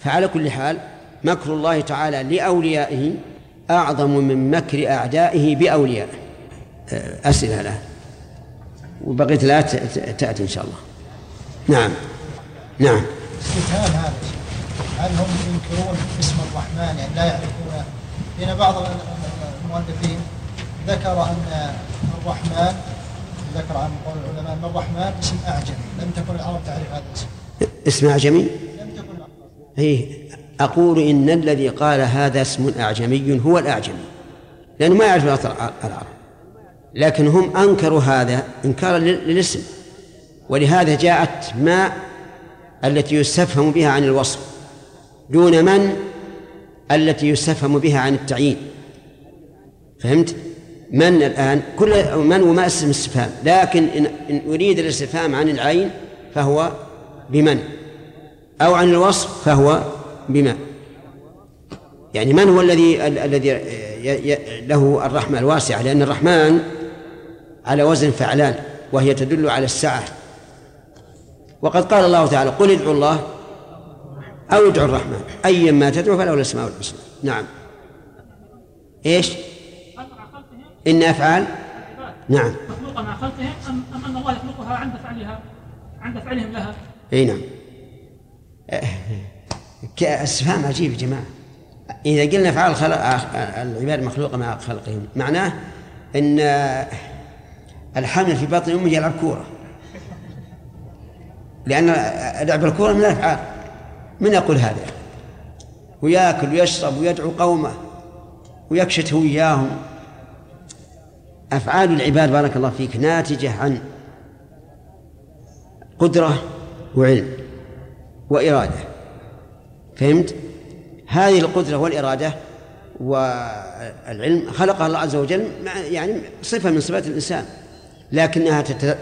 فعلى كل حال مكر الله تعالى لأوليائه أعظم من مكر أعدائه بأوليائه. أسئلة له وبقيت لا تأتي إن شاء الله. نعم نعم. استفهام هذا، هل هم ينكرون اسم الرحمن يعني لا يعرفونه؟ لأن بعض المؤلفين ذكر أن الرحمن، ذكر عن قول العلماء أن الرحمن اسم أعجمي، لم تكن العرب تعرف هذا الاسم. اسم أعجمي؟ لم تكن. هي أقول إن الذي قال هذا اسم أعجمي هو الأعجمي، لأنه ما يعرف العرب، لكن هم أنكروا هذا إنكارا للاسم، ولهذا جاءت ما التي يستفهم بها عن الوصف دون من التي يستفهم بها عن التعيين. فهمت؟ من الآن كل من وما اسم استفهام، لكن إن أريد الاستفهام عن العين فهو بمن، أو عن الوصف فهو بما. يعني من هو الذي له الرحمة الواسعة، لأن الرحمن على وزن فعلان وهي تدل على السعة. وقد قال الله تعالى قل ادعوا الله أو ادعوا الرحمن أيا ما تدعو فله الأسماء الحسنى. نعم. إيش؟ إن أفعال نعم مخلوقة مع خلقهم أم أن الله يخلقها عند فعلهم لها؟ أي نعم. استفهام عجيب يا جماعة. إذا قلنا أفعال العباد مخلوقة مع خلقهم معناه أن الحمل في بطن أمه يلعب كورة، لأن لعب الكورة من الأفعال. من يقول هذا؟ ويأكل ويشرب ويدعو قومه ويكشت وياهم. أفعال العباد بارك الله فيك ناتجة عن قدرة وعلم وإرادة. فهمت؟ هذه القدرة والإرادة والعلم خلقها الله عز وجل، يعني صفة من صفات الإنسان، لكنها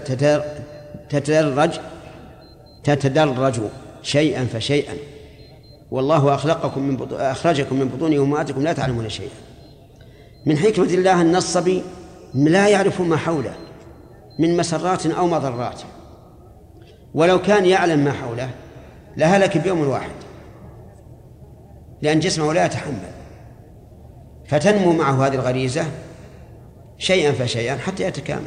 تتدرج شيئا فشيئا. والله أخرجكم من بطون أمهاتكم لا تعلمون شيئا. من حكمة الله أن الصبي لا يعرف ما حوله من مسرات أو مضرات، ولو كان يعلم ما حوله لهلك بيوم واحد، لأن جسمه لا يتحمل. فتنمو معه هذه الغريزة شيئا فشيئا حتى يتكامل.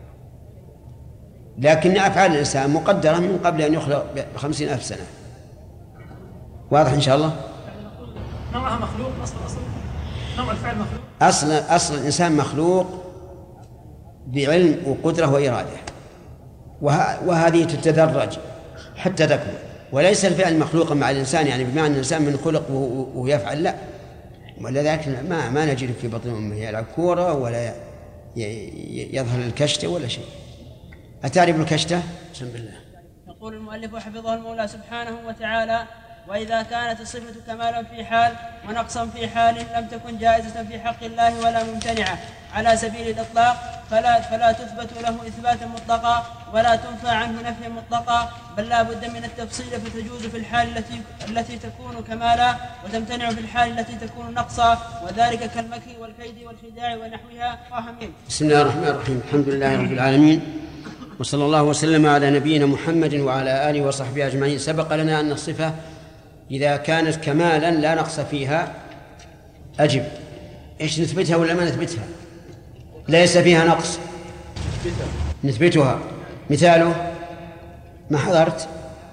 لكن أفعال الإنسان مقدرة من قبل أن يخلق ب50,000 سنة. واضح إن شاء الله؟ نوعها مخلوق، أصل نوع الفعل مخلوق. أصل الإنسان مخلوق بعلم وقدرة وإرادة، وهذه تتدرج حتى تكمل. وليس الفعل مخلوقا مع الإنسان يعني بمعنى الإنسان من خلق ويفعل، لا. ولذلك ما نجد في بطن أمه يلعب كورة ولا يظهر الكشتة ولا شيء. أتعرف الكشتة؟ بسم الله. يقول المؤلف حفظه المولى سبحانه وتعالى: وإذا كانت الصفة كمالا في حال ونقصا في حال لم تكن جائزة في حق الله ولا ممتنعة على سبيل الإطلاق فلا تثبت له إثباتا مطلقا ولا تنفى عنه نفيا مطلقا، بل لا بد من التفصيل، فتجوز في الحال التي تكون كمالا وتمتنع في الحال التي تكون نقصا، وذلك كالمكر والكيد والخداع ونحوها وأهمهم. بسم الله الرحمن الرحيم. الحمد لله رب العالمين، وصلى الله وسلم على نبينا محمد وعلى آله وصحبه أجمعين. سبق لنا أن الصفة إذا كانت كمالا لا نقص فيها أجب. إيش نثبتها ولا ما نثبتها؟ ليس فيها نقص نثبتها. مثاله ما حضرت؟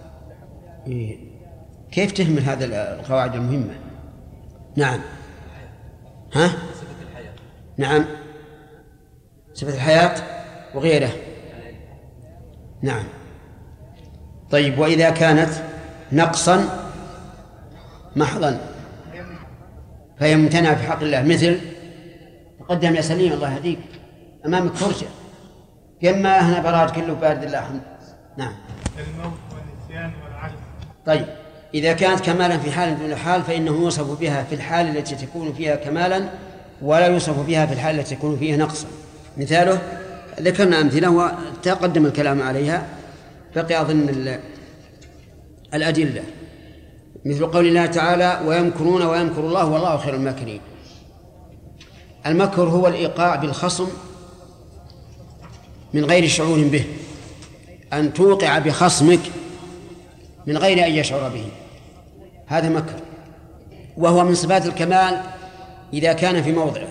كيف تهمل هذا القواعد المهمة؟ نعم. ها؟ صفة الحياة. نعم، صفة الحياة وغيره. نعم. طيب، وإذا كانت نقصا محضا فهي ممتنعة في حق الله. مثل تقدم يا سليم الله يهديك، أمامك فرجة، كما هنا براد كله بارد الله الحمد. نعم. الموت والنسيان والعجز. طيب، إذا كانت كمالا في حال دون حال فإنه يوصف بها في الحال التي تكون فيها كمالا ولا يوصف بها في الحال التي تكون فيها نقصا. مثاله ذكرنا أمثلة وتقدم الكلام عليها، بقي أظن الأدلة، مثل قول الله تعالى ويمكرون ويمكر الله والله خير الماكرين. المكر هو الإيقاع بالخصم من غير شعور به، أن توقع بخصمك من غير أن يشعر به. هذا مكر، وهو من صفات الكمال إذا كان في موضعه،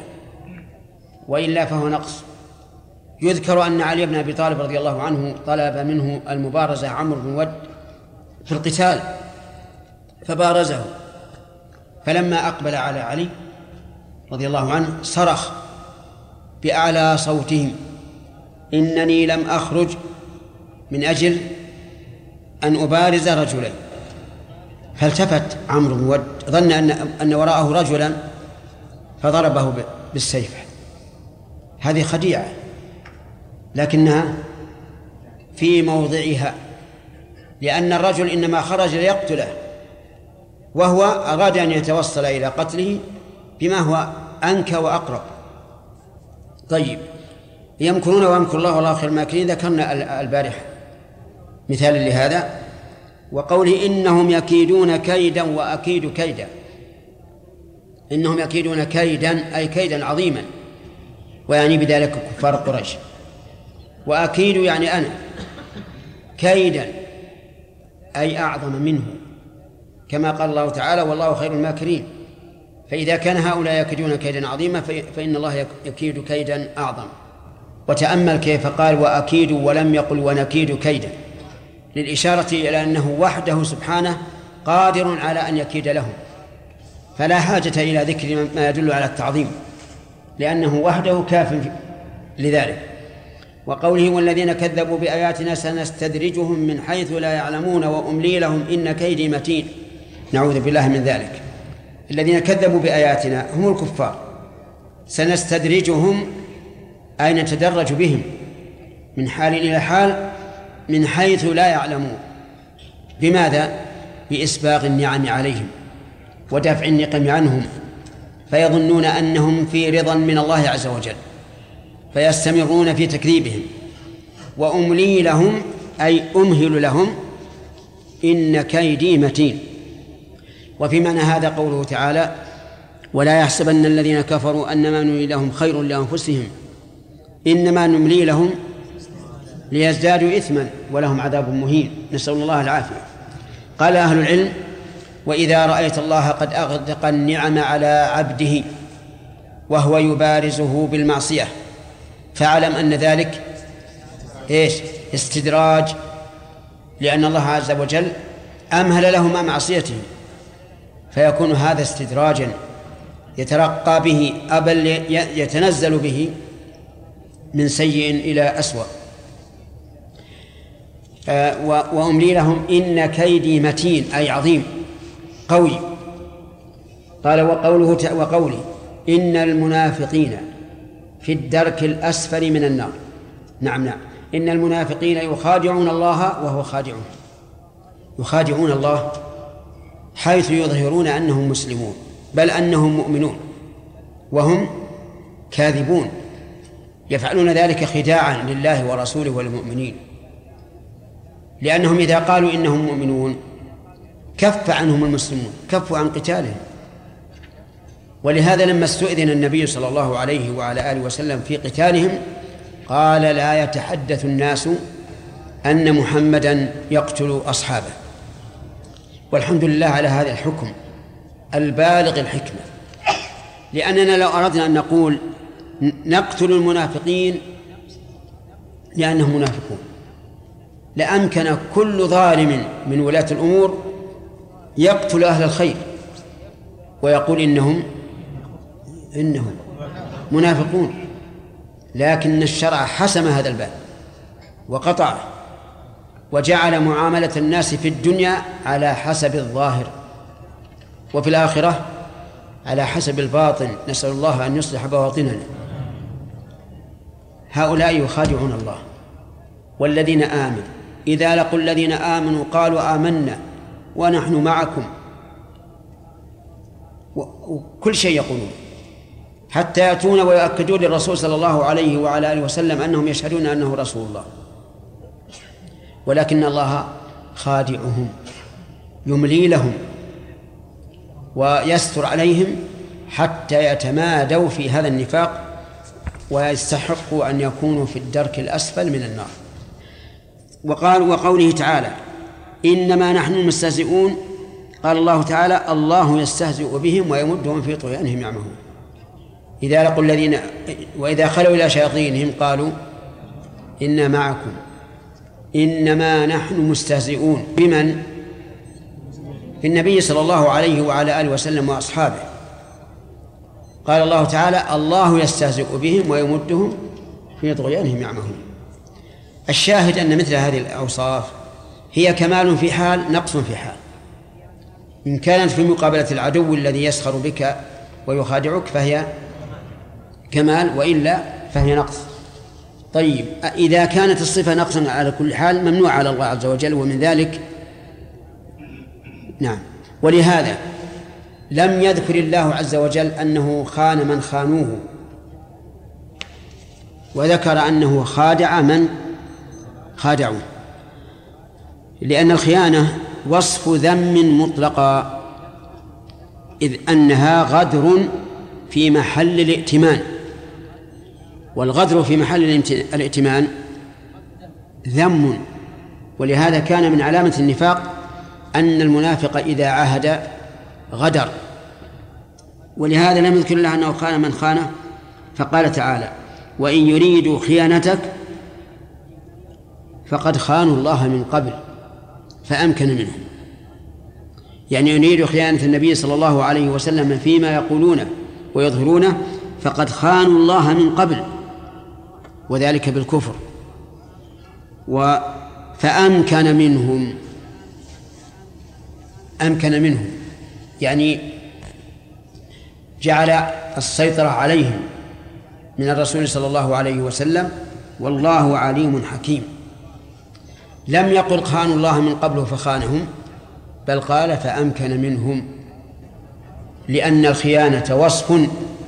وإلا فهو نقص. يذكر أن علي بن أبي طالب رضي الله عنه طلب منه المبارزة عمرو بن ود في القتال فبارزه، فلما أقبل على علي رضي الله عنه صرخ بأعلى صوته: إنني لم أخرج من أجل أن أبارز رجلين. فالتفت عمرو بن ود، ظن أن وراءه رجلا فضربه بالسيف. هذه خديعة، لكنها في موضعها، لأن الرجل إنما خرج ليقتله، وهو أراد أن يتوصل إلى قتله بما هو أنكى وأقرب. طيب، يمكرون ويمكر الله والله خير الماكرين، ذكرنا البارحة مثال لهذا، وقوله إنهم يكيدون كيدا وأكيد كيدا. إنهم يكيدون كيدا أي كيدا عظيما، ويعني بذلك كفار قريش. وأكيد يعني أنا، كيدا أي أعظم منه، كما قال الله تعالى: والله خير الماكرين. فإذا كان هؤلاء يكيدون كيدا عظيما فإن الله يكيد كيدا أعظم. وتأمل كيف قال وأكيد ولم يقل ونكيد كيدا، للإشارة إلى أنه وحده سبحانه قادر على أن يكيد لهم، فلا حاجة إلى ذكر ما يدل على التعظيم، لأنه وحده كاف لذلك. وقوله والذين كذبوا بآياتنا سنستدرجهم من حيث لا يعلمون وأملي لهم إن كيدي متين. نعوذ بالله من ذلك. الذين كذبوا بآياتنا هم الكفار، سنستدرجهم أي نتدرج بهم من حال إلى حال من حيث لا يعلمون. بماذا؟ بإسباغ النعم عليهم ودفع النقم عنهم، فيظنون أنهم في رضا من الله عز وجل فيستمرون في تكذيبهم. وأملي لهم أي أمهل لهم إن كيدي متين. وفي معنى هذا قوله تعالى ولا يحسبن الذين كفروا أنما نملي لهم خير لأنفسهم إنما نملي لهم ليزدادوا إثما ولهم عذاب مهين، نسأل الله العافية. قال أهل العلم وإذا رأيت الله قد أغدق النعم على عبده وهو يبارزه بالمعصية فاعلم أن ذلك استدراج، لأن الله عز وجل أمهل له مع معصيته، فيكون هذا استدراجا يترقى به بل يتنزل به من سيء إلى أسوأ. وأملي لهم إن كيدي متين أي عظيم قوي. قال وقوله إن المنافقين في الدرك الأسفل من النار. نعم إن المنافقين يخادعون الله وهو خادعون، يخادعون الله حيث يظهرون أنهم مسلمون بل أنهم مؤمنون وهم كاذبون، يفعلون ذلك خداعا لله ورسوله والمؤمنين، لأنهم إذا قالوا إنهم مؤمنون كف عنهم المسلمون، كفوا عن قتالهم. ولهذا لما استؤذن النبي صلى الله عليه وعلى آله وسلم في قتالهم قال لا يتحدث الناس أن محمدا يقتل أصحابه. والحمد لله على هذا الحكم البالغ الحكمة، لأننا لو أردنا أن نقول نقتل المنافقين لأنهم منافقون لأمكن كل ظالم من ولاة الأمور يقتل أهل الخير ويقول إنهم منافقون، لكن الشرع حسم هذا الباب وقطعه وجعل معاملة الناس في الدنيا على حسب الظاهر وفي الآخرة على حسب الباطن، نسأل الله أن يصلح بواطننا. هؤلاء يخادعون الله. والذين آمنوا إذا لقوا الذين آمنوا قالوا آمنا ونحن معكم، وكل شيء يقولون حتى يأتون ويؤكدون للرسول صلى الله عليه وعلى آله وسلم أنهم يشهدون أنه رسول الله، ولكن الله خادعهم يملي لهم ويستر عليهم حتى يتمادوا في هذا النفاق ويستحقوا أن يكونوا في الدرك الأسفل من النار. وقوله تعالى إنما نحن مستهزئون قال الله تعالى الله يستهزئ بهم ويمدهم في طغيانهم يعمهون. إذا لقوا الذين وإذا خلوا إلى شياطينهم قالوا إنا معكم إنما نحن مستهزئون. بمن؟ بالنبي صلى الله عليه وعلى آله وسلم وأصحابه. قال الله تعالى الله يستهزئ بهم ويمدهم في طغيانهم يعمهون. الشاهد أن مثل هذه الأوصاف هي كمال في حال نقص في حال. إن كانت في مقابلة العدو الذي يسخر بك ويخادعك فهي كمال، وإلا فهي نقص. طيب إذا كانت الصفة نقصا على كل حال ممنوع على الله عز وجل، ومن ذلك نعم. ولهذا لم يذكر الله عز وجل أنه خان من خانوه، وذكر أنه خادع من خادعوا، لأن الخيانة وصف ذم مطلقا، إذ أنها غدر في محل الائتمان، والغدر في محل الائتمان ذم. ولهذا كان من علامة النفاق أن المنافق إذا عاهد غدر. ولهذا لم يذكر الله أنه خان من خانه، فقال تعالى وإن يريدوا خيانتك فقد خانوا الله من قبل فأمكن منهم. يعني يريد خيانة النبي صلى الله عليه وسلم فيما يقولونه ويظهرونه فقد خانوا الله من قبل، وذلك بالكفر. فأمكن منهم، أمكن منهم يعني جعل السيطرة عليهم من الرسول صلى الله عليه وسلم، والله عليم حكيم. لم يقل خانوا الله من قبل فخانهم، بل قال فأمكن منهم، لأن الخيانة وصف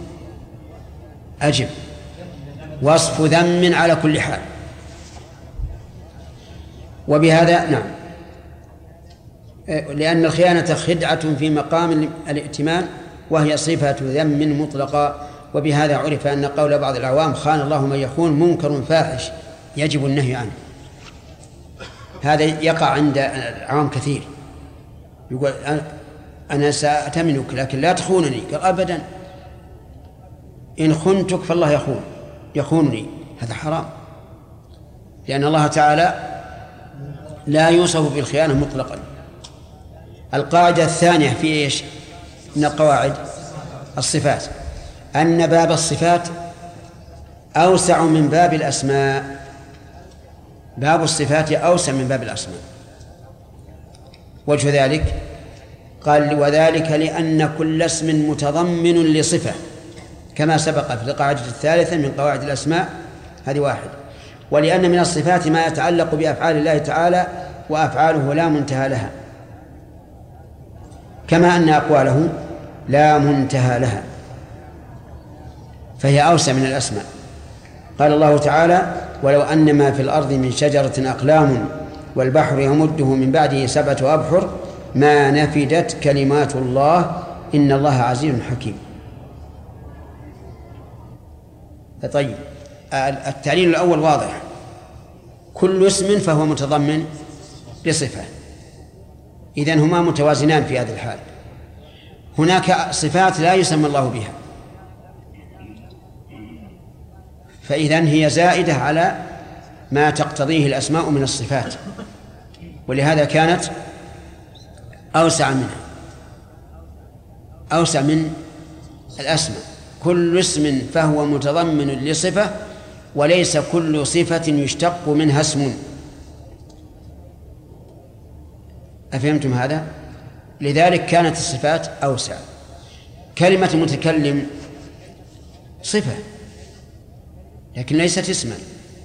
أجب، وصف ذم على كل حال. وبهذا نعم، لأن الخيانة خدعة في مقام الائتمان، وهي صفة ذم مطلقة. وبهذا عرف أن قول بعض العوام خان الله من يخون منكر فاحش يجب النهي عنه. هذا يقع عند العوام كثير، يقول أنا سأتمنك لكن لا تخونني. قال أبدا، إن خنتك فالله يخونني. هذا حرام، لأن الله تعالى لا يوصف بالخيانة مطلقا. القاعدة الثانية في إيش من القواعد؟ الصفات، أن باب الصفات أوسع من باب الأسماء. باب الصفات أوسع من باب الأسماء. وجه ذلك قال وذلك لأن كل اسم متضمن لصفة، كما سبق في القاعدة الثالثة من قواعد الأسماء، هذه واحد. ولأن من الصفات ما يتعلق بأفعال الله تعالى وأفعاله لا منتهى لها، كما أن أقواله لا منتهى لها، فهي أوسع من الأسماء. قال الله تعالى ولو أن ما في الأرض من شجرة أقلام والبحر يمده من بعده 7 أبحر ما نفدت كلمات الله إن الله عزيز حكيم. طيب التعليل الأول واضح، كل اسم فهو متضمن لصفة، إذن هما متوازنان في هذا الحال. هناك صفات لا يسمى الله بها، فإذن هي زائدة على ما تقتضيه الأسماء من الصفات، ولهذا كانت أوسع منها، أوسع من الأسماء. كل اسم فهو متضمن لصفة، وليس كل صفة يشتق منها اسم. أفهمتم هذا؟ لذلك كانت الصفات أوسع. كلمة المتكلم صفة لكن ليست اسما،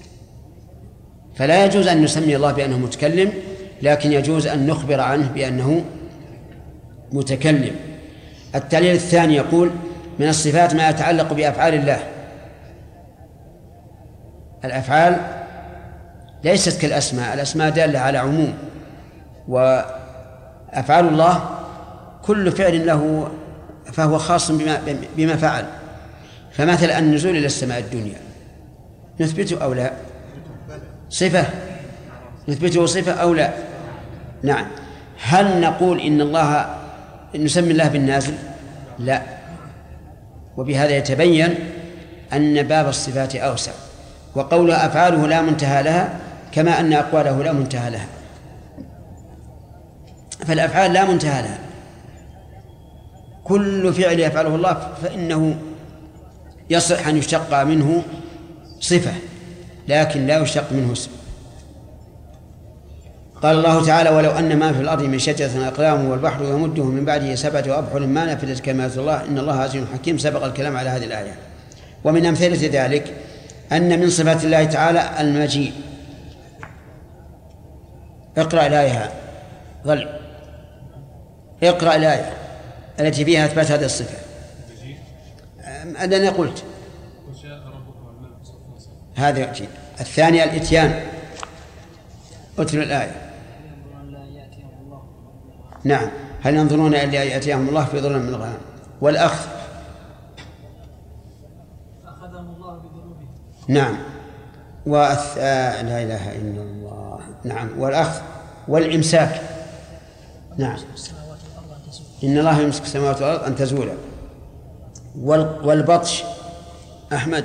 فلا يجوز أن نسمي الله بأنه متكلم، لكن يجوز أن نخبر عنه بأنه متكلم. التعليل الثاني يقول من الصفات ما يتعلق بأفعال الله. الأفعال ليست كالأسماء، الأسماء دالة على عموم، وأفعال الله كل فعل له فهو خاص بما فعل. فمثل النزول إلى السماء الدنيا نثبته أو لا؟ صفة، نثبته صفة أو لا؟ نعم. هل نقول إن الله نسمي الله بالنازل؟ لا. وبهذا يتبين أن باب الصفات أوسع، وقولها أفعاله لا منتهى لها كما أن أقواله لا منتهى لها. فالأفعال لا منتهى لها، كل فعل يفعله الله فإنه يصح أن يشتق منه صفة، لكن لا يشتق منه اسم. قال الله تعالى: ولو أن ما في الأرض من شجرة أقلام والبحر يمده من بعده 7 أبحر ما نفذت كلمات الله إن الله عزيز حكيم. سبق الكلام على هذه الآية. ومن أمثلة ذلك أن من صفات الله تعالى المجيء. اقرأ الآية، ظل اقرأ الآية التي فيها أثبات هذه الصفة. أنا قلت هذا يأتي. الثانية الإتيان، أتل الآية. نعم، هل ينظرون إلا يأتيهم الله في ظلل من الغمام. والأخذ، أخذهم الله بذنوبهم. نعم. لا إله إلا الله. نعم. والأخذ والإمساك. نعم، إن الله يمسك السماوات والأرض أن تزولا. والبطش أحمد،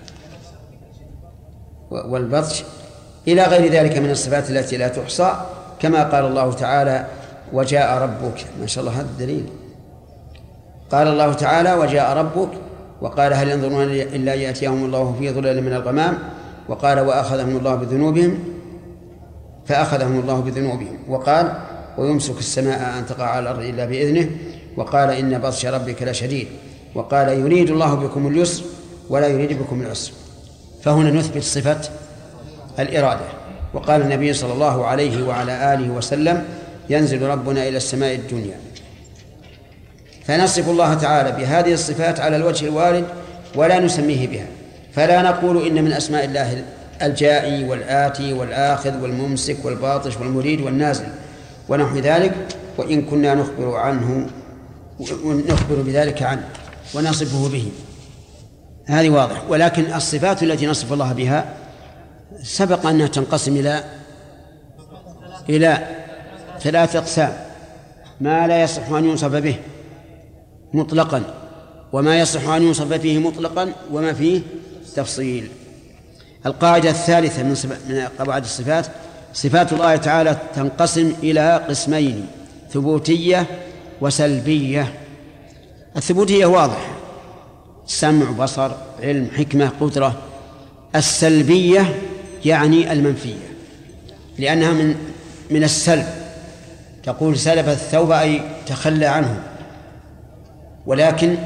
والبطش إلى غير ذلك من الصفات التي لا تحصى، كما قال الله تعالى: وجاء ربك. ما شاء الله، هذا الدليل. قال الله تعالى: وجاء ربك، وقال: هل ينظرون إلا يأتيهم الله في ظلل من الغمام، وقال: وأخذهم الله بذنوبهم فأخذهم الله بذنوبهم، وقال: ويمسك السماء أن تقع على الأرض إلا بإذنه، وقال: إن بطش ربك لشديد، وقال: يريد الله بكم اليسر ولا يريد بكم العسر. فهنا نثبت صفة الإرادة. وقال النبي صلى الله عليه وعلى آله وسلم: ينزل ربنا إلى السماء الدنيا. فنصف الله تعالى بهذه الصفات على الوجه الوارد ولا نسميه بها، فلا نقول إن من أسماء الله الجائي والآتي والآخذ والممسك والباطش والمريد والنازل ونحو ذلك، وإن كنا نخبر بذلك عنه ونصفه به. هذه واضح. ولكن الصفات التي نصف الله بها سبق أنها تنقسم إلى 3 أقسام: ما لا يصح أن يوصف به مطلقا، وما يصح أن يوصف فيه مطلقا، وما فيه تفصيل. القاعدة الثالثة من قواعد الصفات: صفات الله تعالى تنقسم إلى قسمين: ثبوتية وسلبية. الثبوتية واضح: سمع، بصر، علم، حكمة، قدرة. السلبية يعني المنفية، لأنها من السلب. تقول سلب الثوب أي تخلى عنه، ولكن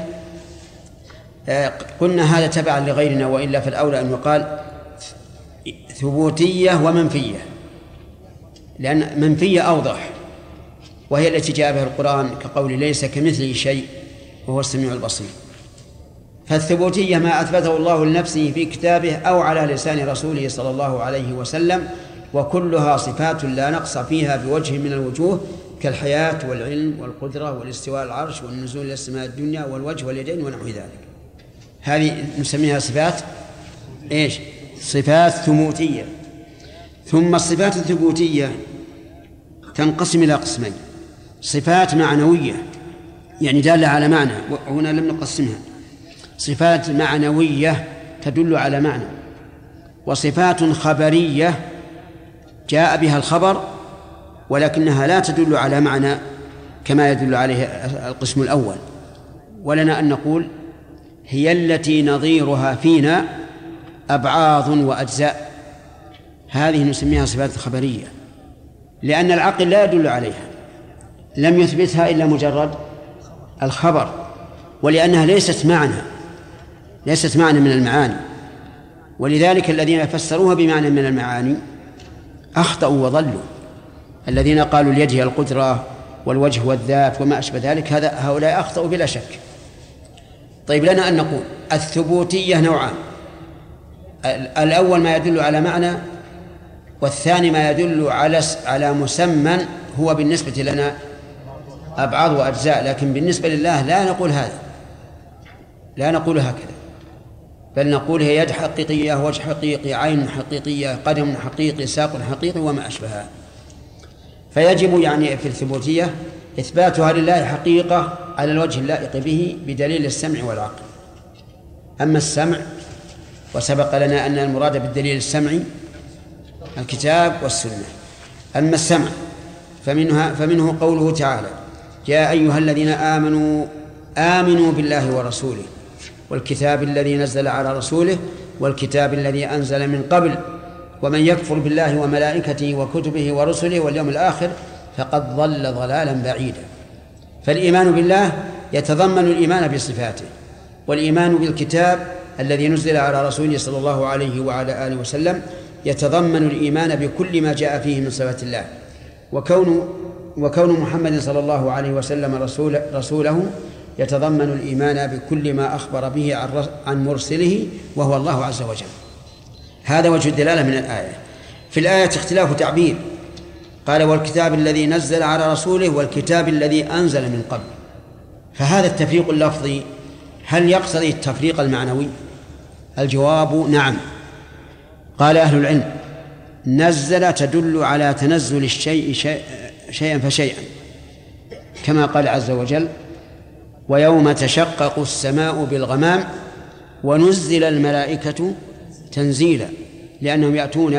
قلنا هذا تبعا لغيرنا، وإلا فالأولى أن يقال ثبوتية ومنفية، لأن منفية أوضح، وهي التي جاء بها القرآن كقول ليس كمثله شيء وهو السميع البصير. فالثبوتية ما أثبته الله لنفسه في كتابه أو على لسان رسوله صلى الله عليه وسلم، وكلها صفات لا نقص فيها بوجه من الوجوه، كالحياة والعلم والقدرة والاستواء على العرش والنزول إلى السماء الدنيا والوجه واليدين ونحو ذلك. هذه نسميها صفات إيش؟ صفات ثبوتية. ثم الصفات الثبوتية تنقسم إلى قسمين: صفات معنوية يعني دالة على معنى، وهنا لم نقسمها. صفات معنوية تدل على معنى، وصفات خبرية جاء بها الخبر ولكنها لا تدل على معنى كما يدل عليه القسم الأول. ولنا أن نقول هي التي نظيرها فينا أبعاض وأجزاء. هذه نسميها صفات خبرية، لأن العقل لا يدل عليها، لم يثبتها إلا مجرد الخبر، ولأنها ليست معنى من المعاني. ولذلك الذين فسروها بمعنى من المعاني أخطأوا وضلوا. الذين قالوا اليد هي القدرة والوجه والذات وما أشبه ذلك، هؤلاء أخطأوا بلا شك. طيب، لنا أن نقول الثبوتية نوعان: الأول ما يدل على معنى، والثاني ما يدل على مسمى هو بالنسبة لنا أبعاض وأجزاء، لكن بالنسبة لله لا نقول هذا، لا نقول هكذا، بل نقول هي يد حقيقية، وجه حقيقي، عين حقيقية، قدم حقيقي، ساق حقيقي وما أشبهها. فيجب يعني في الثبوتية إثباتها لله حقيقة على الوجه اللائق به بدليل السمع والعقل. أما السمع وسبق لنا أن المراد بالدليل السمعي الكتاب والسنة. أما السمع فمنه قوله تعالى: يا أيها الذين آمنوا بالله ورسوله والكتاب الذي نزل على رسوله والكتاب الذي أنزل من قبل ومن يكفر بالله وملائكته وكتبه ورسله واليوم الآخر فقد ضل ضلالا بعيدا. فالإيمان بالله يتضمن الإيمان بصفاته، والإيمان بالكتاب الذي نزل على رسوله صلى الله عليه وعلى آله وسلم يتضمن الإيمان بكل ما جاء فيه من صفات الله. وكون محمد صلى الله عليه وسلم رسوله يتضمن الإيمان بكل ما أخبر به عن مرسله وهو الله عز وجل. هذا وجه الدلالة من الآية. في الآية اختلاف تعبير، قال: والكتاب الذي نزل على رسوله والكتاب الذي أنزل من قبل. فهذا التفريق اللفظي هل يقتضي التفريق المعنوي؟ الجواب نعم. قال أهل العلم: نزل تدل على تنزل الشيء شيئا فشيئا، كما قال عز وجل: ويوم تشقق السماء بالغمام ونزل الملائكة تنزيلا، لأنهم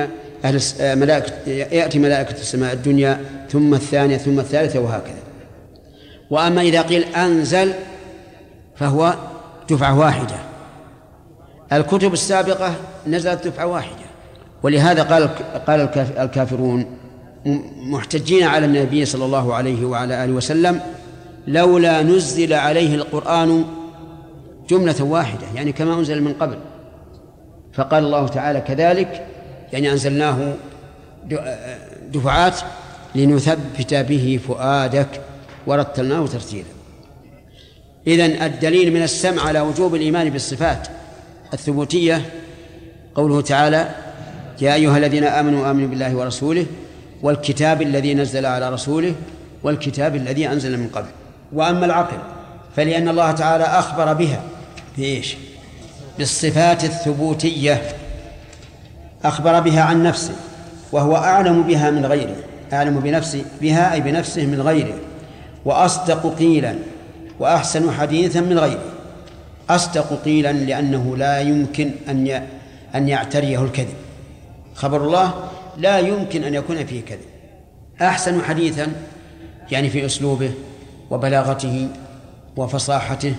يأتي ملائكة السماء الدنيا ثم الثانية ثم الثالثة وهكذا. وأما إذا قيل أنزل فهو دفعة واحدة. الكتب السابقة نزلت دفعة واحدة، ولهذا قال الكافرون محتجين على النبي صلى الله عليه وعلى آله وسلم: لولا نزل عليه القرآن جملة واحدة، يعني كما أنزل من قبل. فقال الله تعالى: كذلك يعني أنزلناه دفعات لنثبت به فؤادك ورتلناه ترتيلا. إذن الدليل من السمع على وجوب الإيمان بالصفات الثبوتية قوله تعالى: يا أيها الذين آمنوا بالله ورسوله والكتاب الذي نزل على رسوله والكتاب الذي أنزل من قبل. وأما العقل فلأن الله تعالى أخبر بها بإيش؟ بالصفات الثبوتية، أخبر بها عن نفسه وهو أعلم بها من غيره، أعلم بنفسه بها أي بنفسه من غيره، وأصدق قيلا وأحسن حديثا من غيره. أصدق قيلا لأنه لا يمكن أن يعتريه الكذب، خبر الله لا يمكن أن يكون فيه كذب. أحسن حديثا يعني في أسلوبه وبلاغته وفصاحته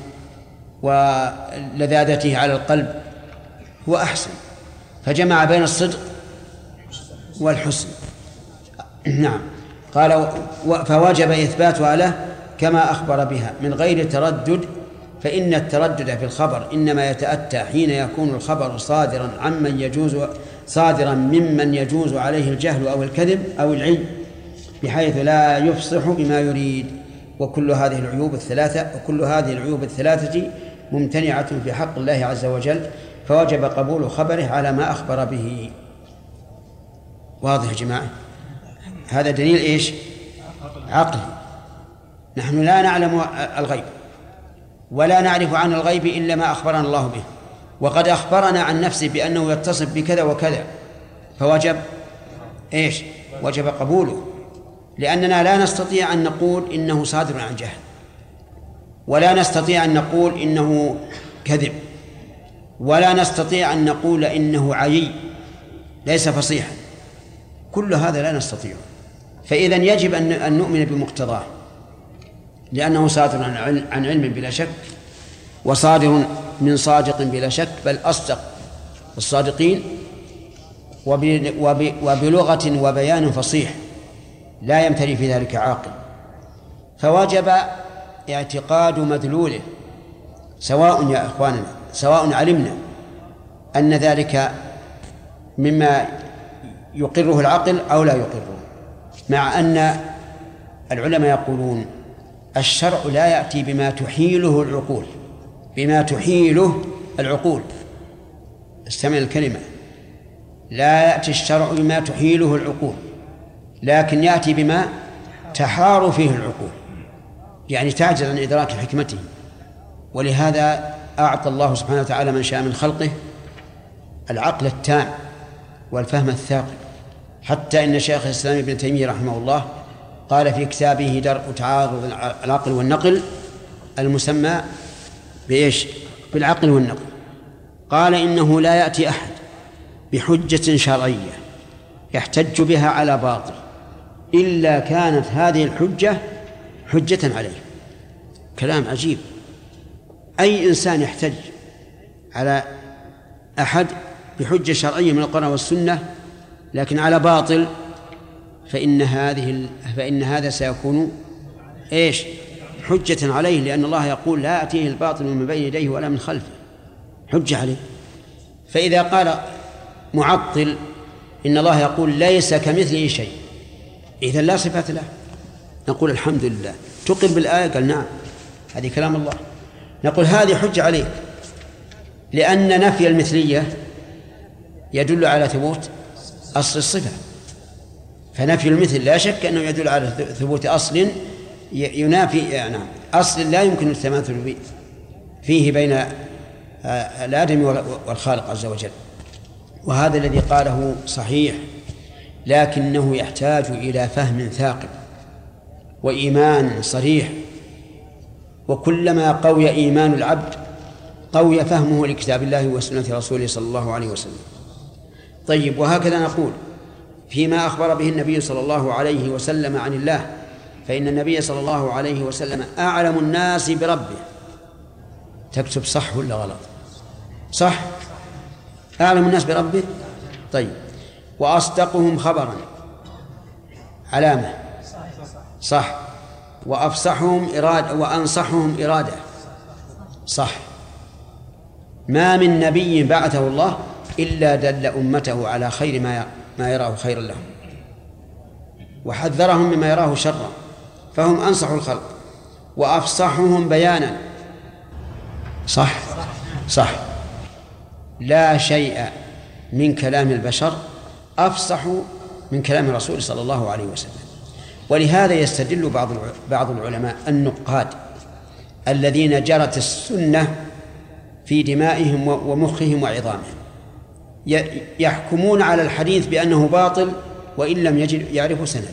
ولذاذته على القلب هو أحسن، فجمع بين الصدق والحسن. نعم. قال: فوجب إثباتها له كما أخبر بها من غير تردد، فإن التردد في الخبر إنما يتأتى حين يكون الخبر صادرا ممن يجوز عليه الجهل أو الكذب أو العلم بحيث لا يفصح بما يريد. وكل هذه العيوب الثلاثة ممتنعة في حق الله عز وجل، فوجب قبول خبره على ما أخبر به. واضح يا جماعة؟ هذا دليل إيش؟ عقلي. نحن لا نعلم الغيب ولا نعرف عن الغيب إلا ما أخبرنا الله به، وقد أخبرنا عن نفسه بأنه يتصف بكذا وكذا، فوجب إيش؟ وجب قبوله، لأننا لا نستطيع أن نقول إنه صادر عن جهل، ولا نستطيع أن نقول إنه كذب، ولا نستطيع أن نقول إنه عيي ليس فصيحا. كل هذا لا نستطيع. فإذن يجب أن نؤمن بمقتضاه، لأنه صادر عن علم بلا شك، وصادر من صادق بلا شك، بل أصدق الصادقين، وبلغة وبيان فصيح لا يمتري في ذلك عاقل. فوجب اعتقاد مدلوله، سواء يا إخواننا سواء علمنا أن ذلك مما يقره العقل أو لا يقره، مع أن العلماء يقولون الشرع لا يأتي بما تحيله العقول. استمع الكلمة: لا يأتي الشرع بما تحيله العقول، لكن يأتي بما تحار فيه العقول، يعني تعجز عن إدراك حكمته. ولهذا أعطى الله سبحانه وتعالى من شاء من خلقه العقل التام والفهم الثاقب، حتى إن شيخ الإسلام ابن تيمية رحمه الله قال في كتابه درء تعارض العقل والنقل المسمى بإيش؟ بالعقل والنقل، قال إنه لا يأتي أحد بحجة شرعية يحتج بها على باطل إلا كانت هذه الحجة حجة عليه. كلام عجيب. أي إنسان يحتج على أحد بحجة شرعية من القرآن والسنة لكن على باطل فإن هذا سيكون إيش؟ حجة عليه، لأن الله يقول لا يأتيه الباطل من بين يديه ولا من خلفه، حجة عليه. فإذا قال معطل إن الله يقول ليس كمثله شيء، إذن لا صفة له، نقول الحمد لله. تقر بالآية؟ قال نعم، هذه كلام الله. نقول هذه حجة عليك، لأن نفي المثلية يدل على ثبوت أصل الصفة، فنفي المثل لا شك أنه يدل على ثبوت أصل ينافي أصل لا يمكن التماثل فيه بين الآدم والخالق عز وجل. وهذا الذي قاله صحيح، لكنه يحتاج إلى فهم ثاقب وإيمان صريح، وكلما قوي إيمان العبد قوي فهمه لكتاب الله وسنة رسوله صلى الله عليه وسلم. طيب، وهكذا نقول فيما أخبر به النبي صلى الله عليه وسلم عن الله، فإن النبي صلى الله عليه وسلم أعلم الناس بربه. تكتب صح ولا غلط؟ صح، أعلم الناس بربه. طيب، وأصدقهم خبرا، علامة صح، وأفصحهم إرادة وأنصحهم إرادة صح. ما من نبي بعثه الله إلا دل أمته على خير ما يراه خيرا لهم، وحذرهم مما يراه شرا، فهم أنصح الخلق وأفصحهم بيانا صح. صح، لا شيء من كلام البشر أفصح من كلام الرسول صلى الله عليه وسلم. ولهذا يستدل بعض العلماء النقاد الذين جرت السنة في دمائهم ومخهم وعظامهم، يحكمون على الحديث بأنه باطل وإن لم يعرفوا سنده.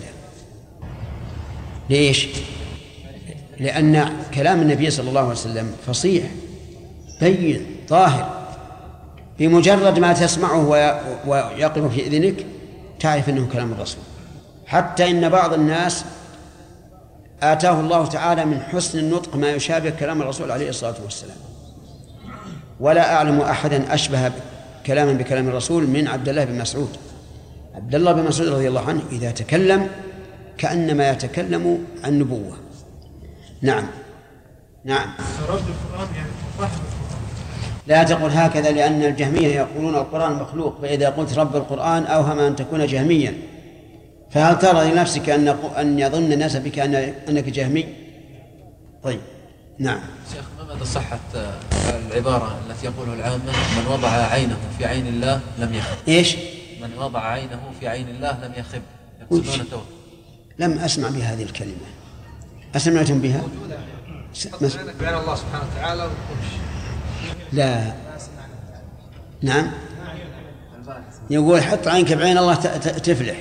ليش؟ لأن كلام النبي صلى الله عليه وسلم فصيح بين ظاهر، بمجرد ما تسمعه ويقف في إذنك تعرف أنه كلام الرسول. حتى إن بعض الناس آتاه الله تعالى من حسن النطق ما يشابه كلام الرسول عليه الصلاة والسلام، ولا أعلم أحدا أشبه كلاما بكلام الرسول من عبد الله بن مسعود. عبد الله بن مسعود رضي الله عنه إذا تكلم كأنما يتكلم عن نبوة. نعم نعم. رد القرآن يعني فهم. لا تقل هكذا، لأن الجهمية يقولون القرآن مخلوق، فإذا قلت رب القرآن أوهم أن تكون جهميا، فهل ترى لنفسك أن يظن الناس بك أنك جهمي؟ طيب نعم. شيخ، ما مدى صحة العبارة التي يقولها العامة من وضع عينه في عين الله لم يخب؟ إيش؟ من وضع عينه في عين الله لم يخب، يقصدون التوكل. لم أسمع بهذه الكلمة. أسمعتم بها؟ بين الله سبحانه وتعالى والقرش. لا. نعم، يقول حط عينك بعين الله تفلح.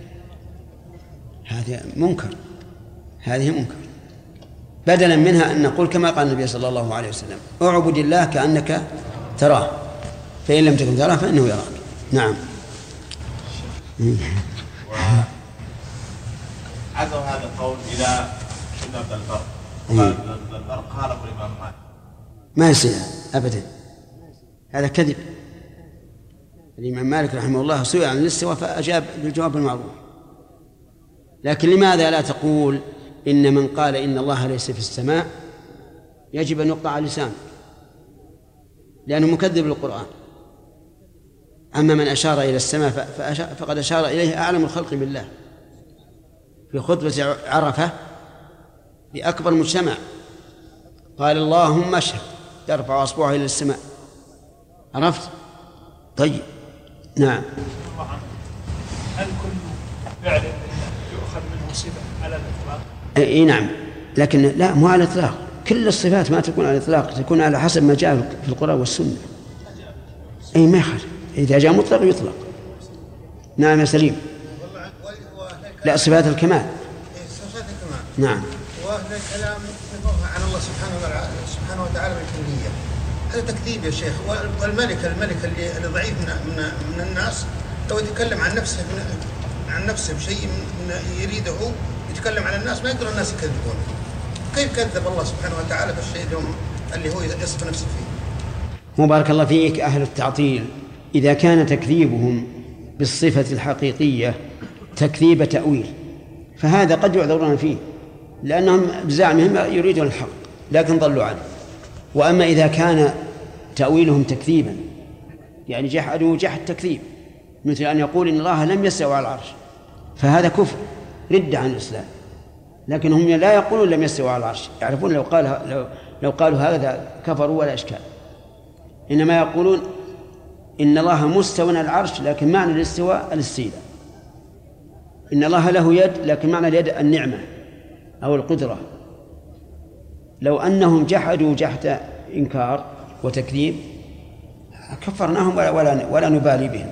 هذا منكر، هذه منكر. بدلا منها أن نقول كما قال النبي صلى الله عليه وسلم اعبد الله كأنك تراه، فإن لم تكن تراه فإنه يراك. نعم. عزوا هذا القول إلى ابن عبد البر، قال ابن البر خالف الإمام مالك. ما يصير أبدا، هذا كذب. الإمام مالك رحمه الله سئل عن الاستواء فأجاب بالجواب المعروف. لكن لماذا لا تقول إن من قال إن الله ليس في السماء يجب أن يقطع لسانه، لأنه مكذب للقرآن. أما من أشار إلى السماء فقد أشار إليه أعلم الخلق بالله في خطبة عرفة بأكبر مجتمع، قال اللهم اشهد، يرفع أصبعه إلى السماء. عرفت؟ طيب نعم. هل كل فعل يؤخذ منه صفة على الإطلاق؟ اي نعم، لكن لا، مو على الإطلاق. كل الصفات ما تكون على الإطلاق، تكون على حسب ما جاء في القرآن والسنة. أي ما يخالف، إذا جاء مطلق يطلق. نعم يا سليم. لا، صفات الكمال. نعم. وأهل الكلام ينفوها عن الله سبحانه وتعالى بالكلية. هذا تكذيب يا شيخ. والملك اللي ضعيف من الناس لو يتكلم عن نفسه بشيء يريده يتكلم عن الناس ما يقدر الناس يكذبون. كيف كذب الله سبحانه وتعالى بالشيء اللي هو يصف نفسه فيه؟ مبارك الله فيك. أهل التعطيل إذا كان تكذيبهم بالصفة الحقيقية تكذيب تأويل فهذا قد يعذرون فيه لأنهم بزعمهم يريدون الحق لكن ضلوا عنه. وأما إذا كان تأويلهم تكذيبا يعني جحدوا جحد تكذيب مثل أن يقول إن الله لم يستوى على العرش فهذا كفر رد عن الإسلام. لكن هم لا يقولون لم يستوى على العرش يعرفون لو قالوا هذا كفروا ولا إشكال. إنما يقولون إن الله مستوى على العرش لكن معنى الاستواء الاستيلاء. إن الله له يد لكن معنى اليد النعمة أو القدرة. لو أنهم جحدوا جحد إنكار وتكذيب كفرناهم ولا نبالي بهم.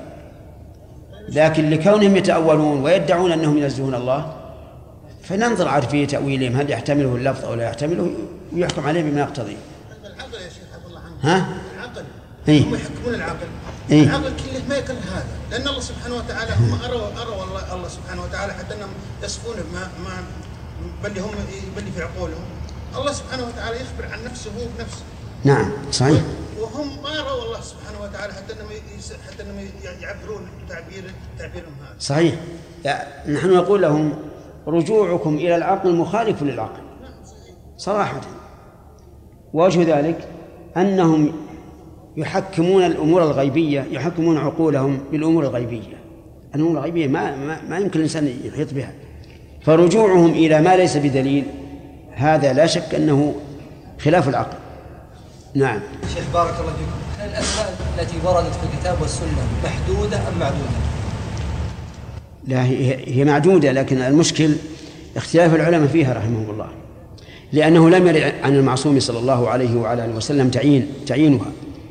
لكن لكونهم يتأولون ويدعون أنهم ينزهون الله فننظر عاد في تأويلهم هل يحتمله اللفظ أو لا يحتمله ويحكم عليه بما يقتضي. العقل يا شيخ عبد الله عنك. ها؟ العقل. إيه؟ هم يحكمون العقل. إيه؟ العقل كله ما يكره هذا لأن الله سبحانه وتعالى هم أروا الله سبحانه وتعالى حتى أنهم يصفون ما بل في عقولهم. الله سبحانه وتعالى يخبر عن نفسه هو بنفسه. نعم صحيح. وهم ما رأوا الله سبحانه وتعالى حتى أنهم يعبرون تعبيرهم هذا. صحيح. نحن نقول لهم رجوعكم إلى العقل مخالف للعقل صراحة. وجه ذلك أنهم يحكمون الأمور الغيبية يحكمون عقولهم بالأمور الغيبية. الأمور الغيبية ما يمكن الإنسان يحيط بها. فرجوعهم إلى ما ليس بدليل هذا لا شك أنه خلاف العقل. نعم. شيخ بارك الله فيكم. هل الأسماء التي وردت في الكتاب والسنة محدودة أم معدودة؟ لا هي معدودة لكن المشكل اختلاف العلماء فيها رحمهم الله لأنه لم يرد عن المعصوم صلى الله عليه وعلى آله وسلم تعيينها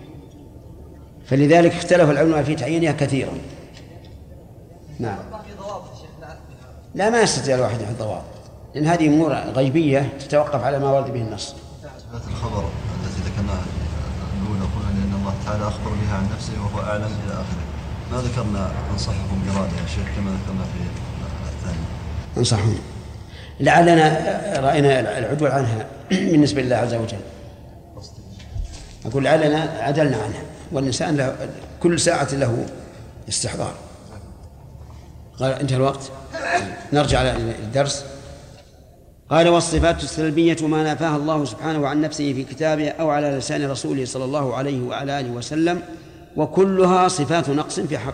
فلذلك اختلف العلماء في تعيينها كثيرا. نعم. لا ما يستطيع الواحد يحط ضوابط لأن هذه أمور غيبية تتوقف على ما ورد به النص. إثبات الخبر التي ذكرناها الأولى قلنا لأن الله تعالى أخبر بها عن نفسه وهو أعلم إلى آخره. ما ذكرنا أنصحهم إرادة يا شيخ كما ذكرنا في الثاني. أنصحهم لعلنا رأينا العدول عنها بالنسبة لله عز وجل. أقول لعلنا عدلنا عنها والإنسان له كل ساعة له استحضار. قال انتهى الوقت نرجع على الدرس. قال والصفات السلبية ما نفاها الله سبحانه عن نفسه في كتابه أو على لسان رسوله صلى الله عليه وعلى آله وسلم وكلها صفات نقص في حقه.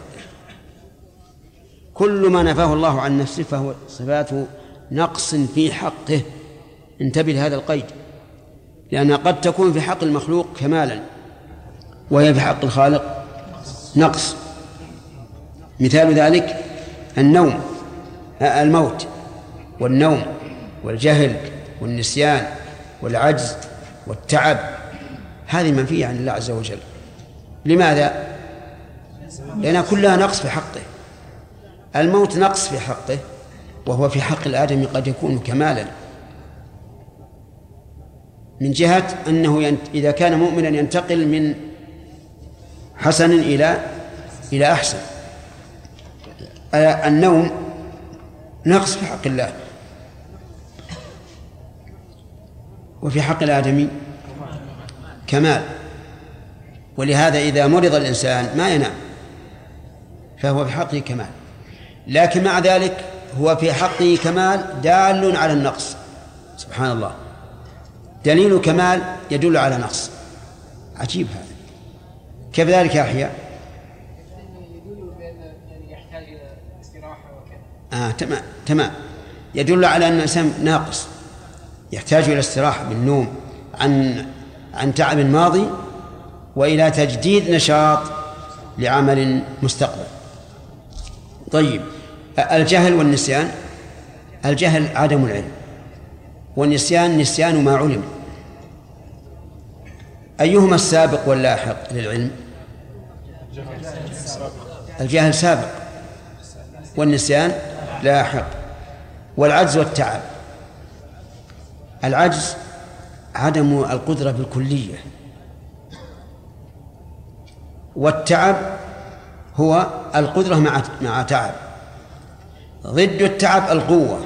كل ما نفاه الله عن نفسه فهو صفات نقص في حقه. انتبه لهذا القيد لأنها قد تكون في حق المخلوق كمالا وهي في حق الخالق نقص. مثال ذلك الموت والنوم والجهل والنسيان والعجز والتعب هذه منفية عن الله عز وجل. لماذا؟ لأنها كلها نقص في حقه. الموت نقص في حقه وهو في حق الآدمي قد يكون كمالا من جهة أنه إذا كان مؤمنا ينتقل من حسن إلى أحسن. النوم نقص في حق الله وفي حق الآدمي كمال. ولهذا إذا مرض الإنسان ما ينام فهو في حقه كمال لكن مع ذلك هو في حقه كمال دال على النقص. سبحان الله دليل كمال يدل على نقص. عجيب هذا. كيف ذلك يا أحياء؟ يدل بأن يحتاج إلى استراحة وكذا. تمام يدل على أن الإنسان ناقص يحتاج إلى استراحة من نوم عن تعب ماضي وإلى تجديد نشاط لعمل مستقبل. طيب الجهل والنسيان. الجهل عدم العلم والنسيان نسيان ما علم. أيهما السابق واللاحق للعلم؟ الجهل سابق والنسيان لاحق. والعجز والتعب العجز عدم القدرة بالكلية، والتعب هو القدرة مع تعب. ضد التعب القوة،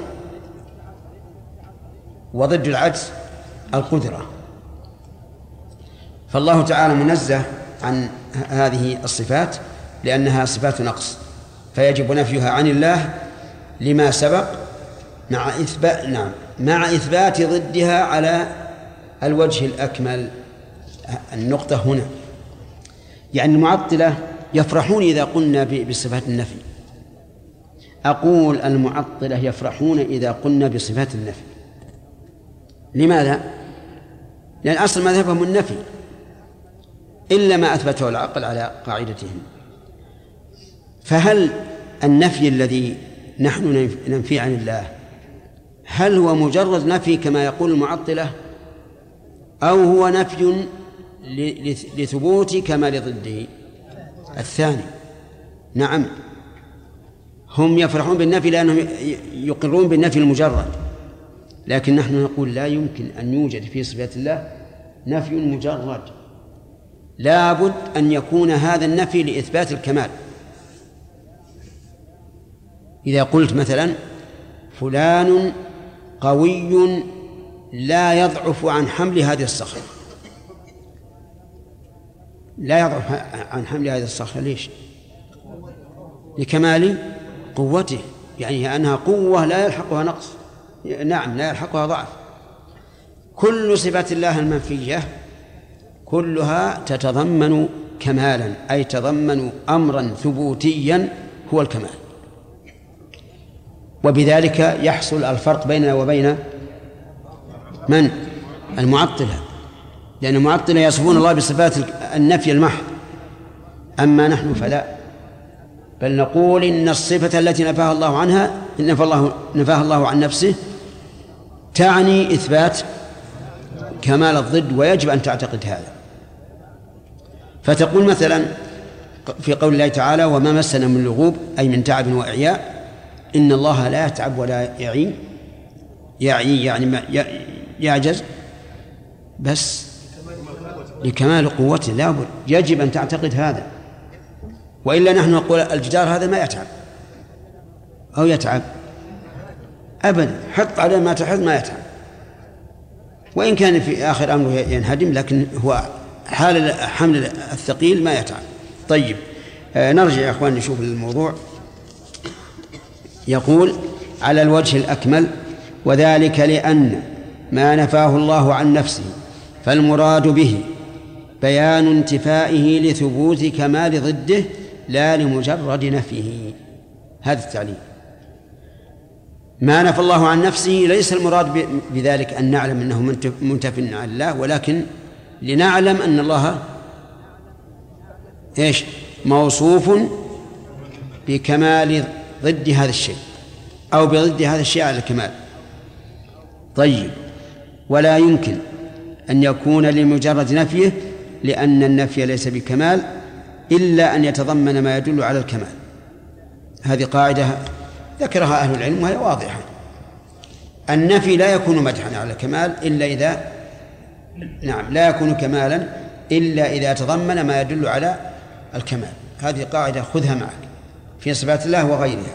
وضد العجز القدرة. فالله تعالى منزه عن هذه الصفات لأنها صفات نقص، فيجب نفيها عن الله لما سبق مع إثبات ضدها على الوجه الأكمل. النقطة هنا يعني المعطلة يفرحون إذا قلنا بصفات النفي. أقول المعطلة يفرحون إذا قلنا بصفات النفي. لماذا؟ لأن أصل مذهبهم النفي إلا ما أثبته العقل على قاعدتهم. فهل النفي الذي نحن ننفي عن الله هل هو مجرد نفي كما يقول المعطلة، أو هو نفي لثبوت كمال ضده؟ الثاني. نعم، هم يفرحون بالنفي لأنهم يقرون بالنفي المجرد، لكن نحن نقول لا يمكن أن يوجد في صفات الله نفي مجرد، لا بد أن يكون هذا النفي لإثبات الكمال. إذا قلت مثلا فلان قوي لا يضعف عن حمل هذه الصخرة، لا يضعف عن حمل هذه الصخرة، ليش؟ لكمال قوته، يعني أنها قوة لا يلحقها نقص، نعم لا يلحقها ضعف. كل صفات الله المنفية كلها تتضمن كمالا، أي تضمن أمرا ثبوتيا هو الكمال، وبذلك يحصل الفرق بيننا وبين من؟ المعطلة، لأن المعطلة يصفون الله بصفات النفي المحض، أما نحن فلا، بل نقول إن الصفة التي نفاها الله عنها نفاها الله عن نفسه تعني إثبات كمال الضد، ويجب أن تعتقد هذا. فتقول مثلا في قول الله تعالى وما مسنا من لغوب، أي من تعب وإعياء، إن الله لا يتعب ولا يعي يعني يعجز، بس لكمال قوته، لا بد يجب أن تعتقد هذا، وإلا نحن نقول الجدار هذا ما يتعب أو يتعب أبدا، حط عليه ما تحط ما يتعب، وإن كان في آخر أمره ينهدم، لكن هو حال حمل الثقيل ما يتعب. طيب نرجع يا أخوان نشوف الموضوع. يقول على الوجه الأكمل وذلك لأن ما نفاه الله عن نفسه فالمراد به بيان انتفائه لثبوت كمال ضده لا لمجرد نفيه. هذا التعليل. ما نفى الله عن نفسه ليس المراد بذلك أن نعلم أنه منتف عن الله، ولكن لنعلم أن الله موصوف بكمال ضد هذا الشيء أو بضد هذا الشيء على الكمال. طيب، ولا يمكن أن يكون لمجرد نفيه، لأن النفي ليس بكمال إلا أن يتضمن ما يدل على الكمال. هذه قاعدة ذكرها أهل العلم وهي واضحة. النفي لا يكون مدحا على الكمال إلا إذا لا يكون كمالا إلا إذا تضمن ما يدل على الكمال. هذه قاعدة خذها معك في صفات الله وغيرها.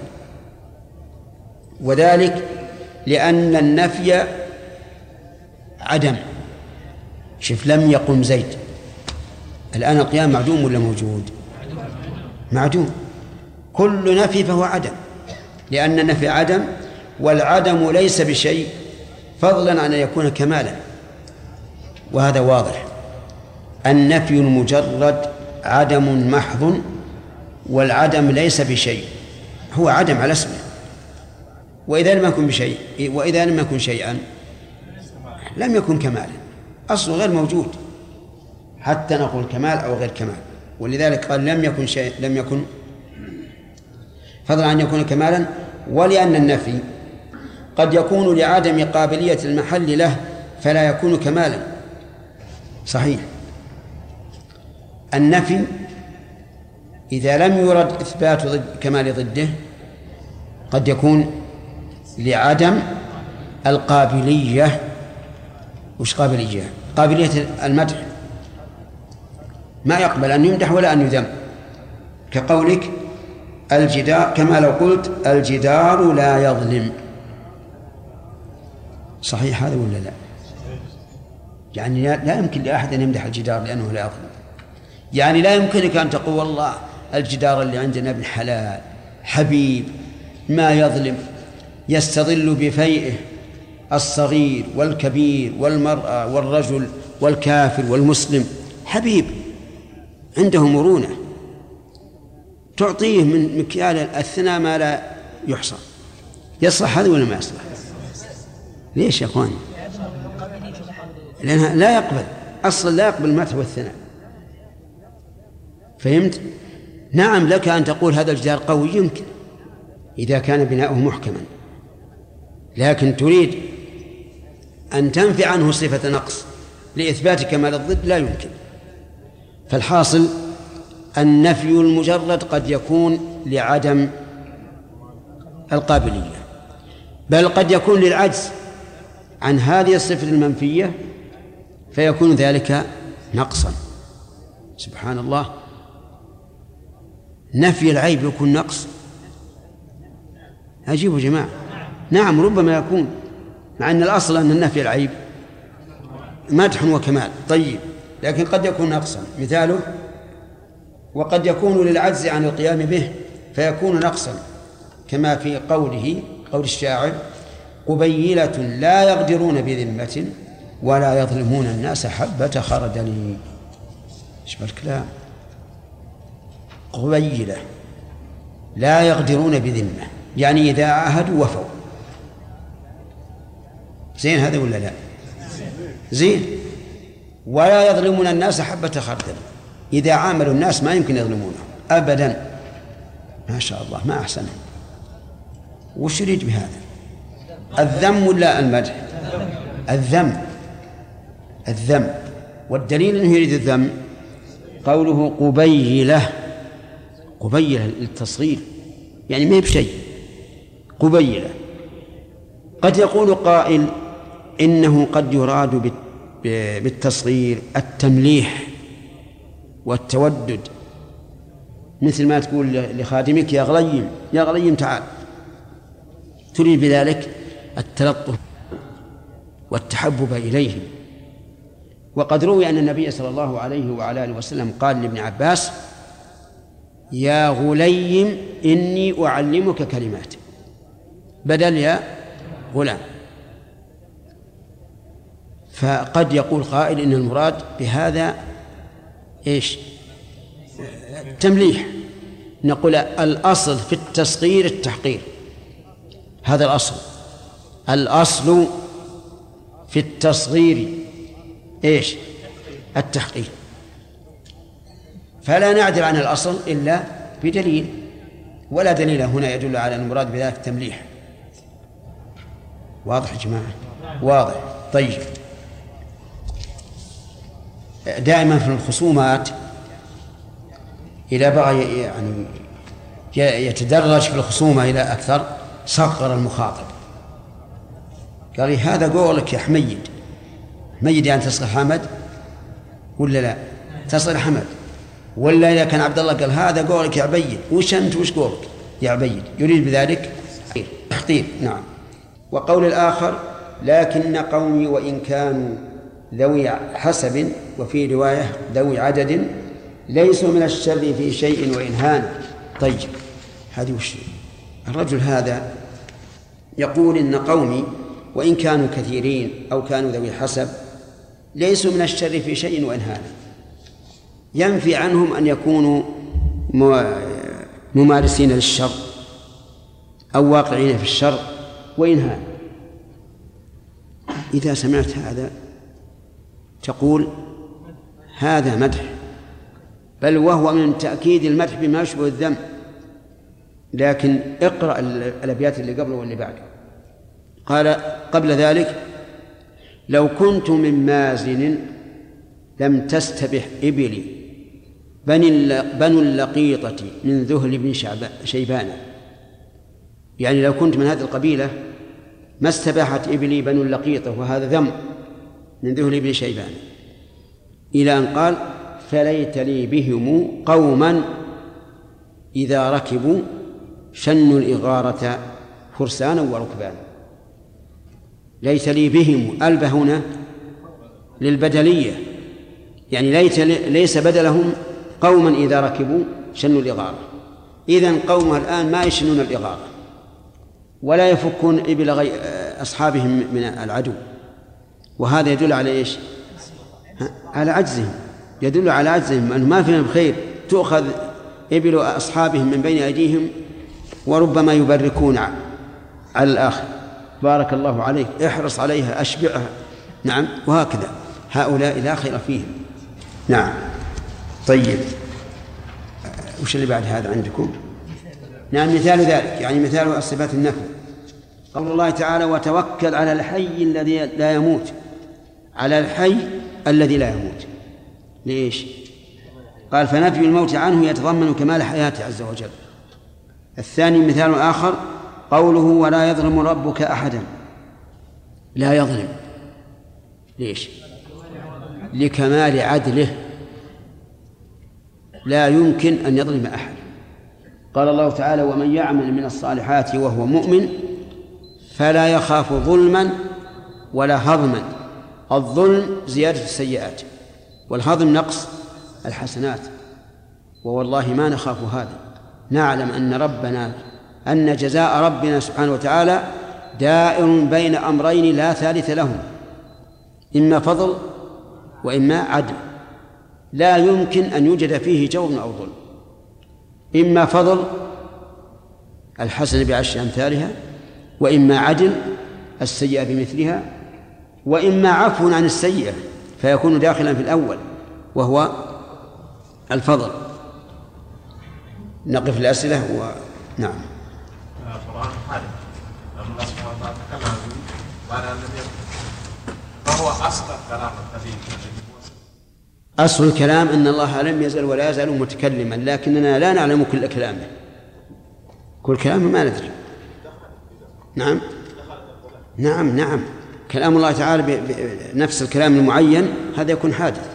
وذلك لأن النفي عدم. شوف، لم يقم زيد، الآن القيام معدوم ولا موجود؟ معدوم. كل نفي فهو عدم، لأن النفي عدم، والعدم ليس بشيء فضلا عن أن يكون كمالا، وهذا واضح. النفي المجرد عدم محض، والعدم ليس بشيء، هو عدم على اسمه. وإذا لم يكن بشيء، وإذا لم يكن شيئا لم يكن كمالا، أصله غير موجود حتى نقول كمال أو غير كمال. ولذلك قال لم يكن شيء، لم يكن فضلا عن يكون كمالا. ولأن النفي قد يكون لعدم قابلية المحل له فلا يكون كمالا. صحيح، النفي إذا لم يرد إثبات كمال ضده قد يكون لعدم القابلية وش قابلية؟ قابلية المدح ما يقبل أن يمدح ولا أن يذم، كقولك الجدار، كما لو قلت الجدار لا يظلم. صحيح هذا ولا لا؟ يعني لا يمكن لأحد أن يمدح الجدار لأنه لا يظلم. يعني لا يمكنك أن تقول والله الجدار اللي عندنا ابن حلال حبيب ما يظلم، يستظل بفيئه الصغير والكبير والمرأة والرجل والكافر والمسلم، حبيب عنده مرونة، تعطيه من مكيال الثناء ما لا يحصى. يصلح هذا ولا ما يصلح؟ ليش يا أخوان؟ لأنها لا يقبل أصلا، لا يقبل المدح والثناء. فهمت؟ نعم لك أن تقول هذا الجدار قوي، يمكن إذا كان بناؤه محكما، لكن تريد أن تنفي عنه صفة نقص لإثبات كمال الضد، لا يمكن. فالحاصل النفي المجرد قد يكون لعدم القابلية، بل قد يكون للعجز عن هذه الصفة المنفية، فيكون ذلك نقصا. سبحان الله، نفي العيب يكون نقص، عجيب يا جماعة. نعم ربما يكون، مع أن الأصل أن النفي العيب مدح وكمال، طيب، لكن قد يكون نقصا. مثاله وقد يكون للعجز عن القيام به فيكون نقصا، كما في قول الشاعر قبيلة لا يغدرون بذمة ولا يظلمون الناس حبة خردل. شوف الكلام، قبيلة لا يغدرون بذمة، يعني إذا عاهدوا وفوا. زين هذا ولا لا؟ زين. ولا يظلمون الناس حبة خردل، إذا عاملوا الناس ما يمكن يظلمونه أبدا. ما شاء الله، ما أحسنه. وش يريد بهذا؟ الذم ولا المدح؟ الذم. والدليل أنه يريد الذم قوله قبيلة للتصغير، يعني ما هي بشيء، قبيلة. قد يقول قائل إنه قد يراد بالتصغير التمليح والتودد، مثل ما تقول لخادمك يا غليم تعال، تريد بذلك التلطف والتحبب إليهم. وقد روي أن النبي صلى الله عليه وعلى آله وسلم قال لابن عباس يا غليم إني أعلمك كلمات، بدل يا غلام. فقد يقول قائل إن المراد بهذا إيش؟ التمليح. نقول الأصل في التصغير التحقير، هذا الأصل في التصغير إيش؟ التحقير. فلا نعدل عن الأصل إلا بدليل، ولا دليل هنا يدل على المراد بذلك التمليح. واضح يا جماعة؟ واضح. طيب، دائما في الخصومات إذا بغى يعني يتدرج في الخصومة إلى أكثر صغر المخاطب، قال لي هذا قولك يا حميد يعني تصغر حمد ولا لا؟ تصغر حمد. ولا إذا كان عبد الله قال هذا قولك يا عبيد، وش أنت وش قولك يا عبيد، يريد بذلك تحقير. نعم. وقول الآخر لكن قومي وإن كانوا ذوي حسب، وفي رواية ذوي عدد، ليسوا من الشر في شيء وإن هان. طيب، هذه وش الرجل هذا يقول إن قومي وإن كانوا كثيرين أو كانوا ذوي حسب ليسوا من الشر في شيء وإن هان، ينفي عنهم أن يكونوا ممارسين للشر أو واقعين في الشر وإن هان. إذا سمعت هذا تقول هذا مدح، بل وهو من تأكيد المدح بما يشبه الذم. لكن اقرأ الأبيات اللي قبله واللي بعده. قال قبل ذلك لو كنت من مازن لم تستبح إبلي بنو اللقيطة من ذهل بن شيبان، يعني لو كنت من هذه القبيلة ما استباحت إبلي بنو اللقيطة، وهذا ذم من ذهل ابن شيبان، إلى أن قال فليت لي بهم قوما إذا ركبوا شنوا الإغارة فرسانا وركبانا. ليت لي بهم، ألبه هنا للبدلية، يعني ليس بدلهم قوما إذا ركبوا شنوا الإغارة. إذن قومها الآن ما يشنون الإغارة ولا يفكون إبل أصحابهم من العدو، وهذا يدل على إيش؟ على عجزهم، يدل على عجزهم، أنه ما فيهم خير. تؤخذ إبل أصحابهم من بين أيديهم وربما يبركون على الآخر، بارك الله عليك، احرص عليها، أشبعها، نعم، وهكذا. هؤلاء لا خير فيهم. نعم. طيب، وش اللي بعد هذا عندكم؟ نعم، مثال ذلك، يعني مثال صفات النفي قول الله تعالى وتوكل على الحي الذي لا يموت. على الحي الذي لا يموت، ليش؟ قال فنفي الموت عنه يتضمن كمال حياته عز وجل. الثاني مثال آخر قوله ولا يظلم ربك أحدا. لا يظلم، ليش؟ لكمال عدله، لا يمكن أن يظلم أحد. قال الله تعالى ومن يعمل من الصالحات وهو مؤمن فلا يخاف ظلما ولا هضما. الظلم زيادة السيئات، والهضم نقص الحسنات، ووالله ما نخاف هذا. نعلم أن جزاء ربنا سبحانه وتعالى دائر بين أمرين لا ثالث لهم، إما فضل وإما عدل، لا يمكن أن يوجد فيه جور أو ظلم. إما فضل الحسن بعشر أمثالها، وإما عدل السيئة بمثلها، وإما عفو عن السيئة فيكون داخلا في الأول وهو الفضل. نقف الأسئلة نعم. القرآن حادث، الله سبحانه وتعالى تكلم عنه وعلى النبي. ما هو أصل الكلام الذي أصل الكلام أن الله لم يزل ولا يزال متكلما، لكننا لا نعلم كل كلامه، كل كلامه ما ندري. نعم نعم نعم، كلام الله تعالى بنفس الكلام المعين هذا يكون حادث.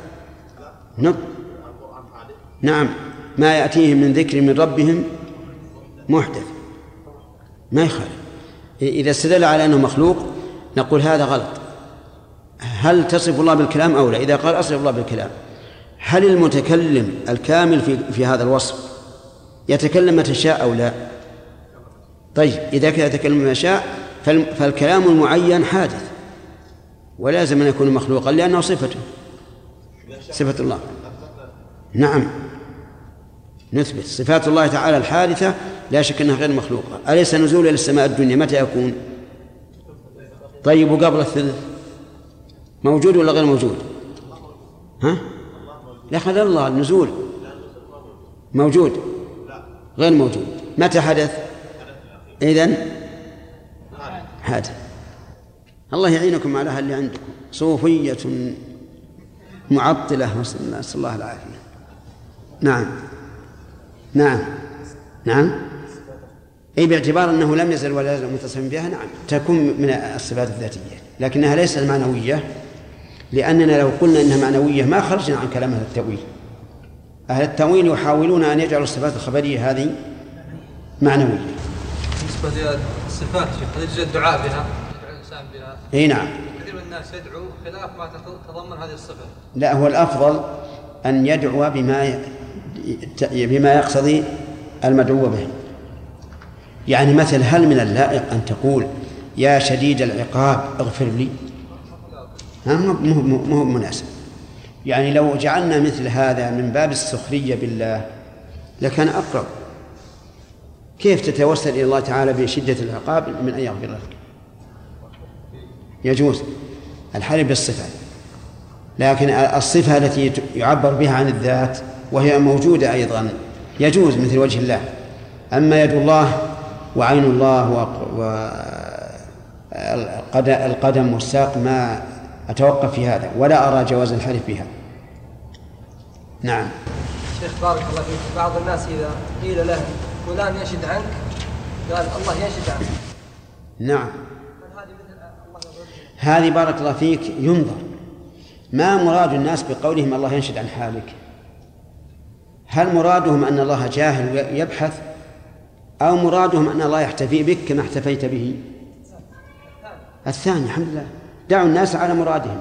نعم، ما يأتيهم من ذكر من ربهم محدث، ما يخالف. إذا استدل على أنه مخلوق نقول هذا غلط. هل تصف الله بالكلام أو لا؟ إذا قال أصف الله بالكلام، هل المتكلم الكامل في هذا الوصف يتكلم متى شاء أو لا؟ طيب، إذا كان يتكلم متى شاء فالكلام المعين حادث ولازم أن يكون مخلوقا لأنه صفته، صفة الله. نعم، نثبت صفات الله تعالى الحادثة لا شك أنها غير مخلوقة. أليس نزول إلى السماء الدنيا متى يكون؟ طيب، وقبل الثلث موجود ولا غير موجود؟ ها؟ لا خذ الله، النزول موجود غير موجود. متى حدث؟ إذن حادث. الله يعينكم على اللي عندكم صوفية معطلة، نسأل الله العافية. نعم نعم نعم، أي باعتبار أنه لم يزل ولا يزل متصفا بها، نعم تكون من الصفات الذاتية، لكنها ليست المعنوية، لأننا لو قلنا إنها معنوية ما خرجنا عن كلام أهل التأويل. أهل التأويل يحاولون أن يجعلوا الصفات الخبرية هذه معنوية. بالنسبة للصفات هل يجوز الدعاء بها؟ يدعو الإنسان بها؟ أي نعم. كثير من الناس يدعو خلاف ما تتضمن هذه الصفة. لا، هو الأفضل أن يدعو بما يقتضي المدعو به. يعني مثل هل من اللائق أن تقول يا شديد العقاب اغفر لي؟ مو مناسب. يعني لو جعلنا مثل هذا من باب السخرية بالله لكان أقرب. كيف تتوسل إلى الله تعالى بشدة العقاب من أن يغفر لك؟ يجوز الحلف بالصفة، لكن الصفة التي يعبر بها عن الذات وهي موجودة أيضا يجوز، مثل وجه الله. أما يد الله وعين الله والقدم والساق ما أتوقف في هذا، ولا أرى جواز الحلف بها. نعم. شيخ بارك الله فيك، بعض الناس إذا قيل له فلان ينشد عنك قال الله ينشد عنك. نعم، هذه بارك الله فيك ينظر ما مراد الناس بقولهم الله ينشد عن حالك؟ هل مرادهم أن الله جاهل يبحث، أو مرادهم أن الله يحتفي بك كما احتفيت به؟ الثاني. الحمد لله، دعوا الناس على مرادهم.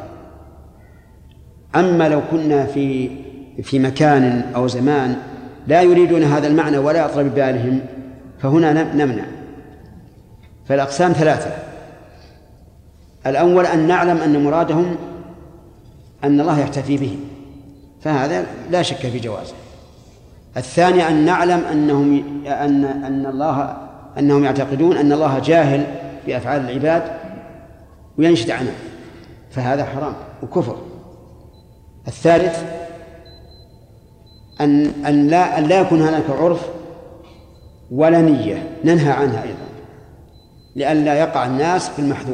أما لو كنا في مكان أو زمان لا يريدون هذا المعنى ولا يطرب ببالهم فهنا نمنع. فالأقسام ثلاثة: الأول أن نعلم أن مرادهم أن الله يحتفي به، فهذا لا شك في جوازه. الثاني أن نعلم أنهم يعتقدون أن الله جاهل بأفعال العباد وينشد عنه، فهذا حرام وكفر. الثالث أن لا يكون هناك عرف ولا نية ننهى عنها أيضا، لئلا يقع الناس في المحذور.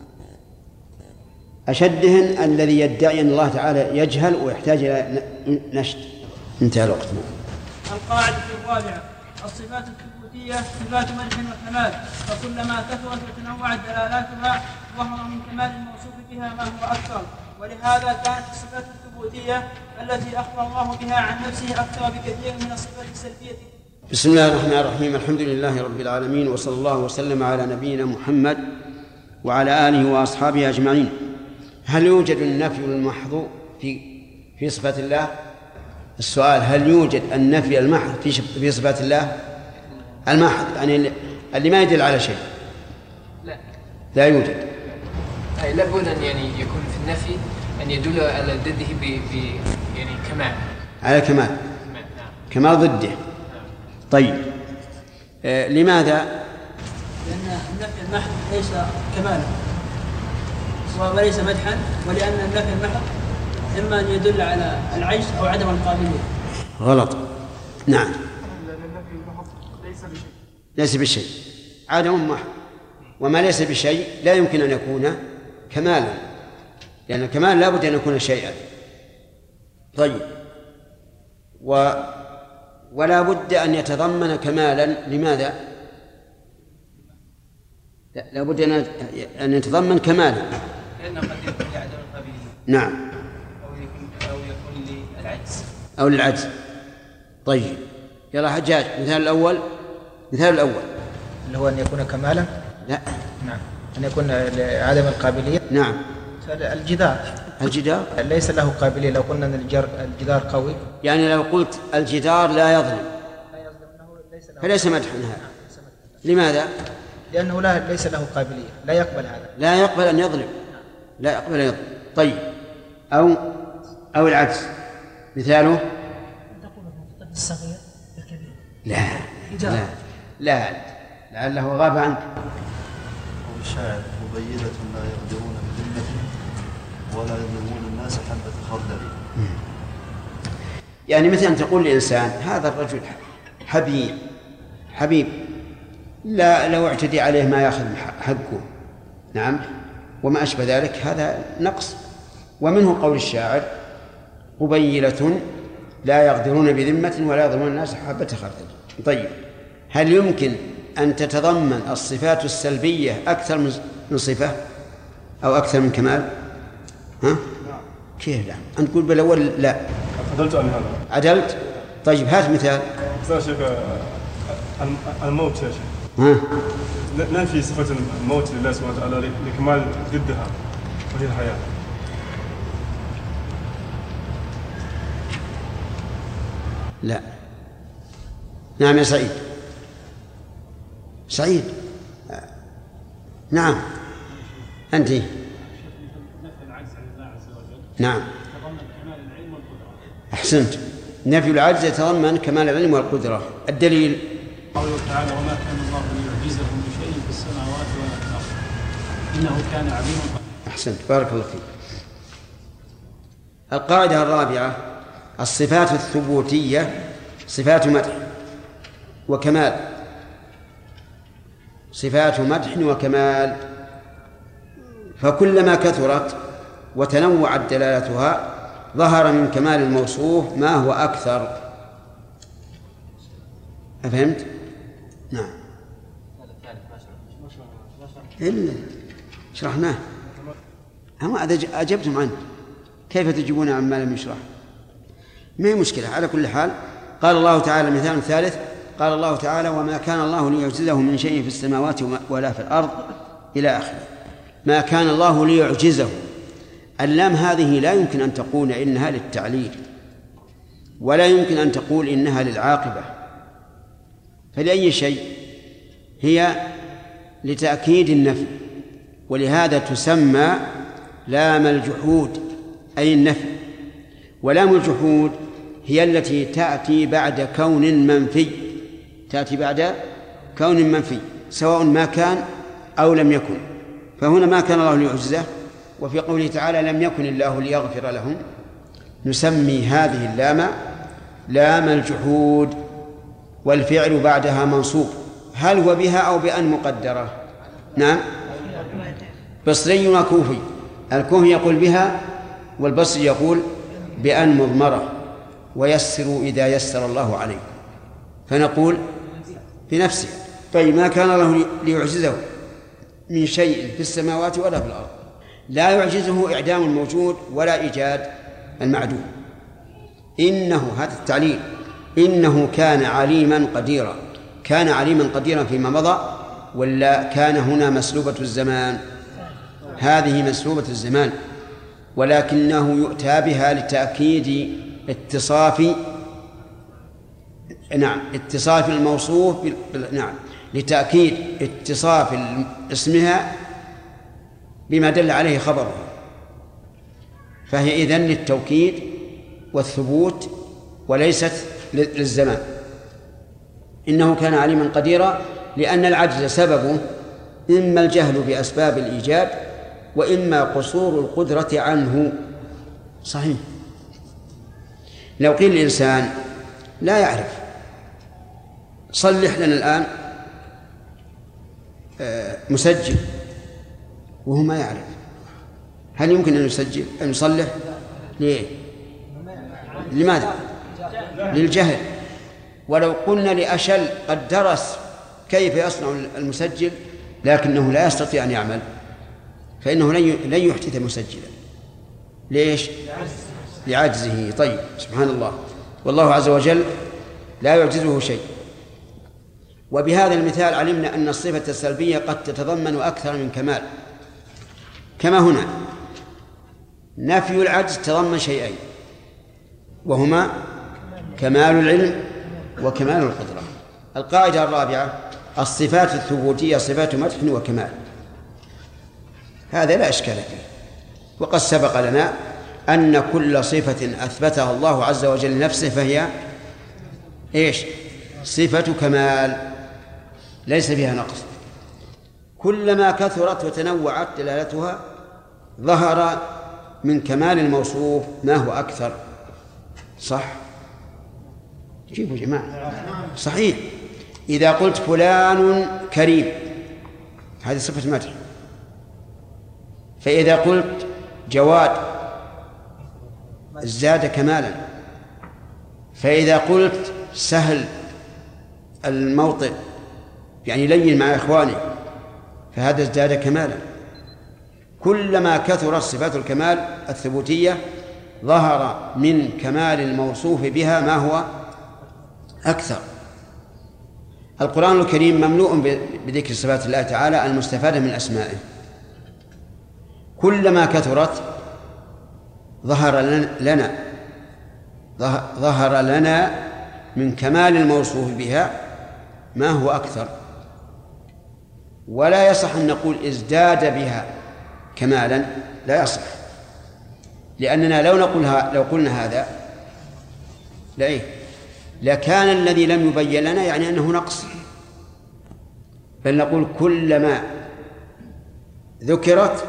أشدهن الذي يدعي أن الله تعالى يجهل ويحتاج إلى نشد. انتهى الوقت. القاعدة الرابعة: الصفات الثبوتية صفات مدح وكمال، فكلما كثرت وتنوعت دلالاتها ظهر من كمال الموصوف بها ما هو أكثر. ولهذا كانت الصفات الثبوتية التي أخبر الله بها عن نفسه أكثر بكثير من الصفات السلبية. بسم الله الرحمن الرحيم. الحمد لله رب العالمين، وصلى الله وسلم على نبينا محمد وعلى آله وأصحابه أجمعين. هل يوجد النفي المحض في صفات الله؟ السؤال: هل يوجد النفي المحض في صفات الله؟ المحض يعني اللي ما يدل على شيء. لا يوجد. لابد أن يعني يكون في النفي أن يدل على ضده يعني كمال. على كمال. كمال ضده. طيب، لماذا؟ لأن النفي المحض ليس كمالا وليس مدحا، ولأن النفي المحض إما أن يدل على العجز أو عدم القابلية. غلط. نعم. لأن النفي المحض ليس بشيء، عدم محض، وما ليس بشيء لا يمكن أن يكون كمالا، لأن الكمال لا بد أن يكون شيئا. طيب، ولا بد أن يتضمن كمالا. لماذا؟ لا بد أن يتضمن كمالا، لأنه قد يكون لعدم القابلية. نعم. أو يكون للعجز. أو للعجز. طيب، يلا حجاج، مثال الأول اللي هو أن يكون كمالا. لا. نعم. أن يكون لعدم القابلية. نعم. الجدار ليس له قابلية. لو قلنا أن الجدار قوي، يعني لو قلت الجدار لا يظلم فليس مدحا هذا. لماذا؟ لأنه ليس له قابلية، لا يقبل هذا، لا يقبل أن يظلم، لا يقبل أن يظلم. طيب، أو العكس، مثاله تقول الطفل الصغير الكبير. لا لعله غاب عنك. قول الشاعر: مبيدة لا يقدرون بذمة ولا يظلمون الناس حبة خردل. يعني مثلا تقول لإنسان: هذا الرجل حبيب لا لو اعتدي عليه ما يأخذ حقه. نعم، وما أشبه ذلك، هذا نقص. ومنه قول الشاعر: قبيلة لا يقدرون بذمة ولا يظلمون الناس حبة خردل. طيب، هل يمكن أن تتضمن الصفات السلبية أكثر من صفة أو أكثر من كمال؟ ها؟ كيف لا؟ أنت تقول بالأول لا. عدلت عن هذا. عدلت؟ طيب، هات مثال. شيخ، الموت يا شيخ. ننفي صفة الموت لله سبحانه وتعالى لكمال ضدها وهي الحياة. لا. نعم يا سعيد. نعم، أنت. نعم، أحسنت. نفي العجز يتضمن كمال العلم والقدرة. الدليل قوله تعالى: وما كان الله ليعجزه بشيء في السماوات ولا في الأرض إنه كان عليما قديرا. أحسنت، بارك الله فيك. القاعدة الرابعة: الصفات الثبوتية صفات مدح وكمال. صفات مدح وكمال، فكلما كثرت وتنوعت دلالتها ظهر من كمال الموصوف ما هو أكثر. أفهمت؟ نعم. إلا شرحناه، أما أجبتم عنه. كيف تجيبون عما لم يشرح؟ ما هي مشكلة. على كل حال قال الله تعالى مثال ثالث، قال الله تعالى وما كان الله ليعجزه من شيء في السماوات ولا في الأرض إلى آخره. ما كان الله ليعجزه، اللام هذه لا يمكن أن تقول إنها للتعليل ولا يمكن أن تقول إنها للعاقبة، فلأي شيء؟ هي لتأكيد النفي، ولهذا تسمى لام الجحود أي النفي. ولام الجحود هي التي تأتي بعد كون منفي، تأتي بعد كون منفي سواء ما كان أو لم يكن. فهنا ما كان الله ليعجزه، وفي قوله تعالى لم يكن الله ليغفر لهم، نسمي هذه اللام لام الجحود، والفعل بعدها منصوب. هل هو بها أو بأن مقدرة؟ نعم، بصري وكوفي. الكوفي يقول بها، والبصري يقول بأن مضمرة، ويسروا إذا يسر الله عليكم، فنقول بنفسه. طيب ما كان الله ليعجزه من شيء في السماوات ولا في الأرض، لا يعجزه إعدام الموجود ولا إيجاد المعدوم. إنه، هذا التعليل، إنه كان عليما قديرا. كان عليما قديرا فيما مضى، ولا كان هنا مسلوبة الزمان؟ هذه مسلوبة الزمان، ولكنه يؤتى بها لتأكيد اتصاف، نعم، اتصاف الموصوف نعم، لتأكيد اتصاف اسمها بما دل عليه خبره، فهي إذن للتوكيد والثبوت وليست للزمان. إنه كان عليما قديرا، لأن العجز سببه إما الجهل بأسباب الإيجاد وإما قصور القدرة عنه. صحيح، لو قيل الإنسان لا يعرف، صلح لنا الآن مسجل وهو ما يعرف، هل يمكن أن يسجل أن يصلح؟ ليه؟ لماذا؟ للجهل. ولو قلنا لأشل قد درس كيف يصنع المسجل لكنه لا يستطيع أن يعمل، فإنه لن يحدث مسجلا. ليش؟ لعجزه. طيب، سبحان الله، والله عز وجل لا يعجزه شيء. وبهذا المثال علمنا أن الصفة السلبية قد تتضمن أكثر من كمال، كما هنا نفي العجز تضمن شيئين، وهما كمال العلم وكمال القدرة. القاعدة الرابعة: الصفات الثبوتية صفات مدح وكمال، هذا لا إشكال فيه. وقد سبق لنا أن كل صفة أثبتها الله عز وجل لنفسه فهي إيش؟ صفة كمال ليس فيها نقص. كلما كثرت وتنوعت دلالتها ظهر من كمال الموصوف ما هو أكثر. صح؟ جيبوا جماعة. صحيح، إذا قلت فلان كريم هذه صفة مدح، فإذا قلت جواد ازداد كمالا، فإذا قلت سهل الموطئ يعني لين مع إخوانه فهذا ازداد كمالا. كلما كثرت صفات الكمال الثبوتية ظهر من كمال الموصوف بها ما هو أكثر. القرآن الكريم مملوء بذكر صفات الله تعالى المستفادة من أسمائه، كلما كثرت ظهر لنا من كمال الموصوف بها ما هو أكثر. ولا يصح أن نقول ازداد بها كمالا، لا يصح، لأننا لو قلنا هذا لكان الذي لم يبين لنا يعني أنه نقص، بل نقول كلما ذكرت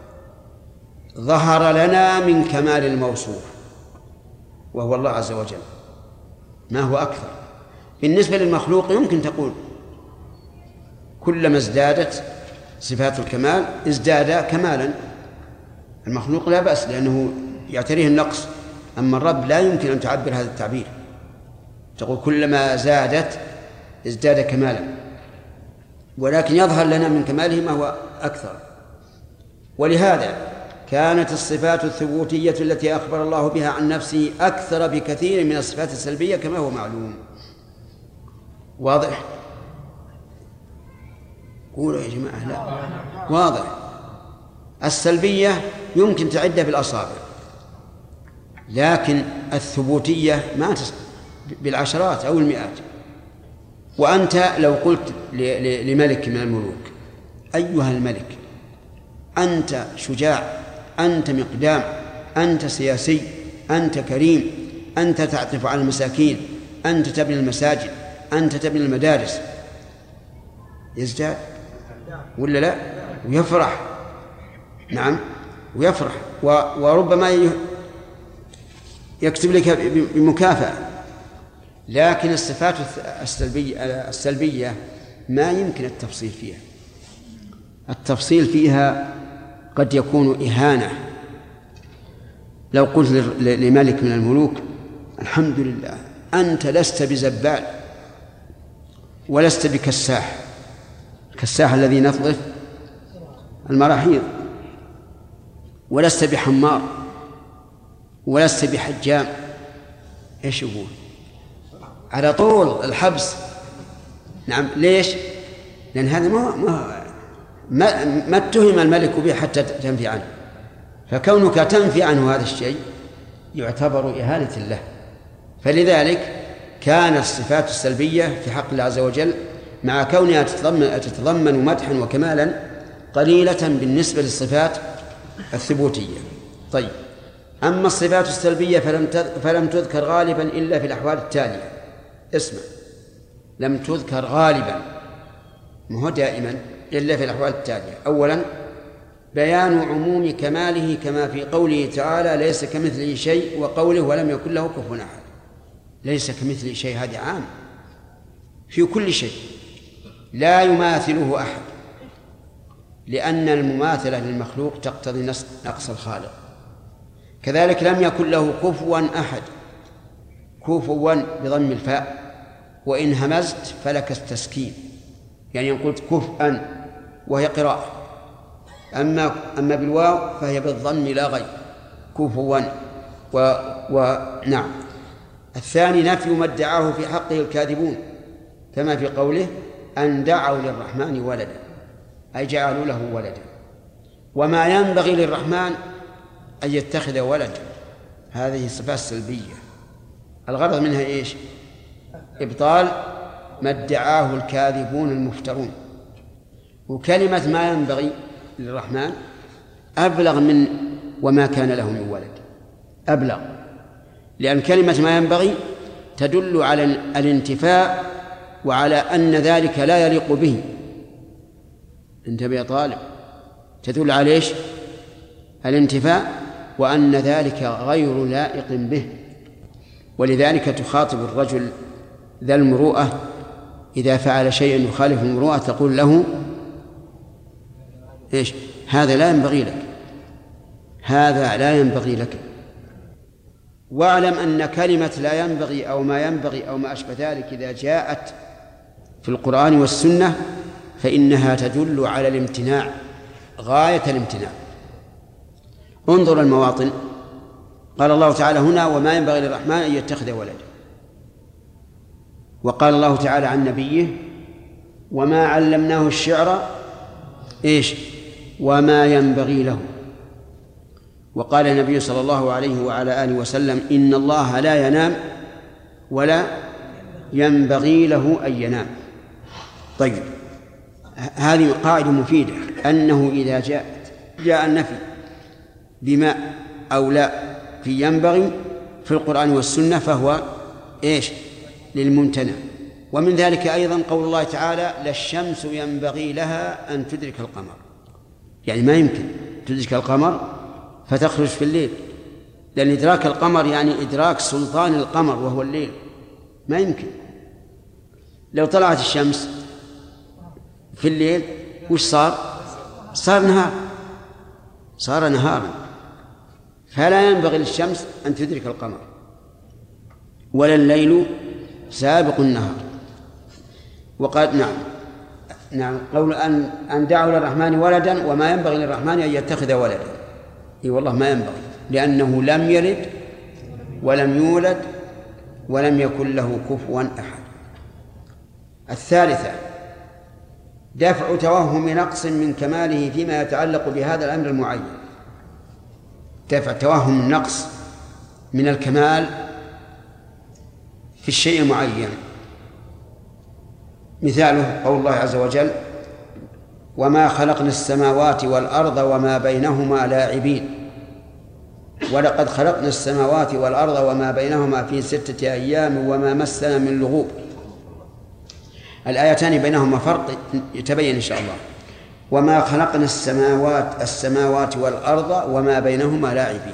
ظهر لنا من كمال الموصوف وهو الله عز وجل ما هو أكثر. بالنسبة للمخلوق يمكن تقول كلما ازدادت صفات الكمال ازداد كمالا، المخلوق لا بأس لأنه يعتريه النقص، أما الرب لا يمكن أن تعبر هذا التعبير، تقول كلما زادت ازداد كمالا، ولكن يظهر لنا من كماله ما هو أكثر. ولهذا كانت الصفات الثبوتية التي أخبر الله بها عن نفسه أكثر بكثير من الصفات السلبية كما هو معلوم. واضح؟ قولوا يا جماعة. لا واضح. السلبية يمكن تعدها بالأصابع، لكن الثبوتية ما بالعشرات أو المئات. وأنت لو قلت لملك من الملوك: أيها الملك، أنت شجاع، أنت مقدام، أنت سياسي، أنت كريم، أنت تعطف على المساكين، أنت تبني المساجد، أنت تبني المدارس، يزداد ولا لا؟ ويفرح. نعم ويفرح، وربما يكتب لك بمكافأة. لكن الصفات السلبية ما يمكن التفصيل فيها. التفصيل فيها قد يكون إهانة. لو قلت لملك من الملوك: الحمد لله أنت لست بزبال ولست بكساح، الكساح الذي نظف المراحيض، ولست بحمار، ولست بحجام، ايش يقول؟ على طول الحبس. نعم. ليش؟ لأن هذا ما اتهم الملك به حتى تنفي عنه، فكونك تنفي عنه هذا الشيء يعتبر إهانة له. فلذلك كانت الصفات السلبية في حق الله عز وجل مع كونها تتضمن مدحا وكمالا قليلة بالنسبة للصفات الثبوتية. طيب، أما الصفات السلبية فلم تذكر غالبا إلا في الأحوال التالية. اسمع، لم تذكر غالبا، ما هو دائما، إلا في الأحوال التالية. أولا، بيان عموم كماله كما في قوله تعالى: ليس كمثله شيء، وقوله: ولم يكن له كفوا أحد. ليس كمثله شيء هذا عام في كل شيء، لا يماثله أحد، لأن المماثلة للمخلوق تقتضي نقص الخالق. كذلك لم يكن له كفوا أحد، كفوا بضم الفاء، وإن همزت فلك التسكين، يعني إن قلت كفءا وهي قراءة، أما بالواو فهي بالضم لا غير، كفوا نعم. الثاني نفي ما ادعاه في حقه الكاذبون، كما في قوله: أن دعوا للرحمن ولدا، أي جعلوا له ولدا، وما ينبغي للرحمن أن يتخذ ولدا. هذه صفات سلبية، الغرض منها إيش؟ إبطال ما ادعاه الكاذبون المفترون. وكلمة ما ينبغي للرحمن أبلغ من وما كان له من ولد، أبلغ، لأن كلمة ما ينبغي تدل على الانتفاء وعلى أن ذلك لا يليق به. انتبه يا طالب، تدل على إيش؟ الانتفاء، وأن ذلك غير لائق به. ولذلك تخاطب الرجل ذا المروءة إذا فعل شيئا يخالف المروءة تقول له: إيش؟ هذا لا ينبغي لك، هذا لا ينبغي لك. واعلم أن كلمة لا ينبغي أو ما ينبغي أو ما أشبه ذلك إذا جاءت في القرآن والسنة فإنها تدل على الامتناع، غاية الامتناع. انظر المواطن، قال الله تعالى هنا: وما ينبغي للرحمن أن يتخذ ولدا. وقال الله تعالى عن نبيه: وما علمناه الشعر إيش؟ وما ينبغي له. وقال النبي صلى الله عليه وعلى آله وسلم: إن الله لا ينام ولا ينبغي له أن ينام. طيب، هذه قاعدة مفيدة، أنه إذا جاء النفي بما أو لا في ينبغي في القرآن والسنة فهو إيش؟ للممتنع. ومن ذلك أيضا قول الله تعالى: لا الشمس ينبغي لها أن تدرك القمر، يعني ما يمكن تدرك القمر فتخرج في الليل، لأن إدراك القمر يعني إدراك سلطان القمر وهو الليل، ما يمكن. لو طلعت الشمس في الليل وش صار؟ صار نهار، صار نهارا. فلا ينبغي للشمس أن تدرك القمر، ولا الليل سابق النهار. وقال نعم قول أن دعوا للرحمن ولدا وما ينبغي للرحمن أن يتخذ ولدا. اي والله ما ينبغي، لأنه لم يلد ولم يولد ولم يكن له كفوا أحد. الثالثة دفع توهم نقص من كماله فيما يتعلق بهذا الأمر المعين. دفع توهم النقص من الكمال في الشيء المعين. مثاله قول الله عز وجل: وما خلقنا السماوات والأرض وما بينهما لاعبين. ولقد خلقنا السماوات والأرض وما بينهما في 6 أيام وما مسنا من لغوب. الآيتان بينهما فرق يتبين إن شاء الله. وما خلقنا السماوات والأرض وما بينهما لاعبين.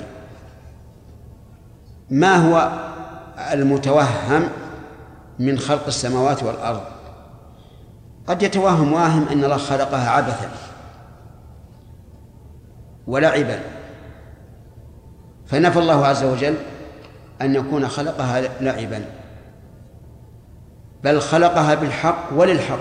ما هو المتوهم من خلق السماوات والأرض؟ قد يتوهم واهم أن الله خلقها عبثا ولعبا، فنفى الله عز وجل أن يكون خلقها لعبا، بل خلقها بالحق وللحق.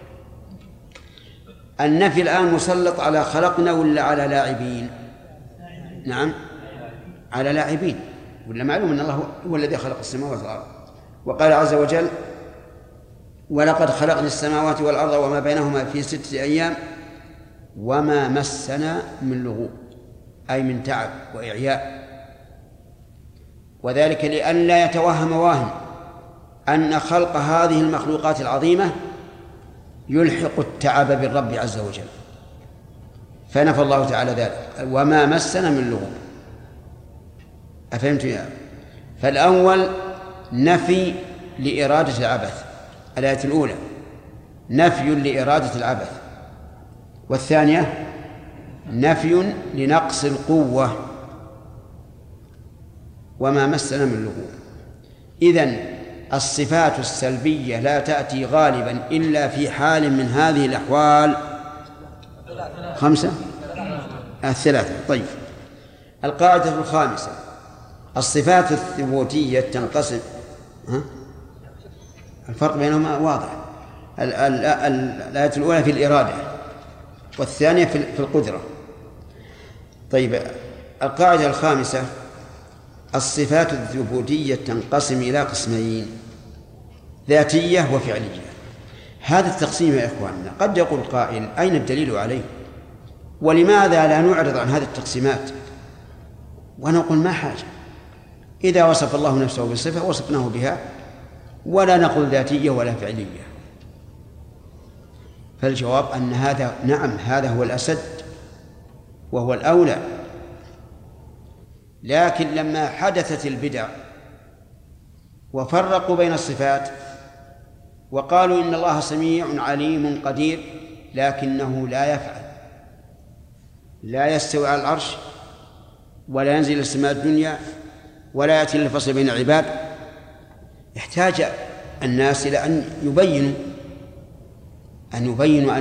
النفي الآن مسلط على خلقنا ولا على لاعبين؟ نعم، على لاعبين، ولا معلوم أن الله هو الذي خلق السماوات والأرض. وقال عز وجل: ولقد خلقنا السماوات والأرض وما بينهما في 6 أيام وما مسنا من لغوب، أي من تعب وإعياء. وذلك لأن لا يتوهم واهم أن خلق هذه المخلوقات العظيمة يلحق التعب بالرب عز وجل، فنفى الله تعالى ذلك: وما مسنا من لغوب. أفهمت يا؟ فالأول نفي لإرادة العبث، الآية الأولى نفي لإرادة العبث، والثانية نفي لنقص القوة، وما مسنا من لغوب. إذن الصفات السلبية لا تأتي غالبا إلا في حال من هذه الأحوال 5 الثلاثة. طيب، القاعدة الخامسة: الصفات الثبوتية تنقسم. الفرق بينهما واضح. الآية الأولى في الإرادة والثانية في القدرة. طيب، القاعدة الخامسة: الصفات الثبوتية تنقسم إلى قسمين: ذاتية وفعلية. هذا التقسيم يا إخواننا قد يقول قائل: أين الدليل عليه؟ ولماذا لا نعرض عن هذه التقسيمات؟ ونقول: ما حاجة، إذا وصف الله نفسه بصفة وصفناه بها، ولا نقول ذاتية ولا فعلية. فالجواب أن هذا نعم، هذا هو الأسد وهو الأولى. لكن لما حدثت البدع وفرقوا بين الصفات وقالوا إن الله سميع عليم قدير، لكنه لا يفعل، لا يستوي على العرش ولا ينزل السماء الدنيا ولا يأتي للفصل بين العباد، احتاج الناس إلى أن يبينوا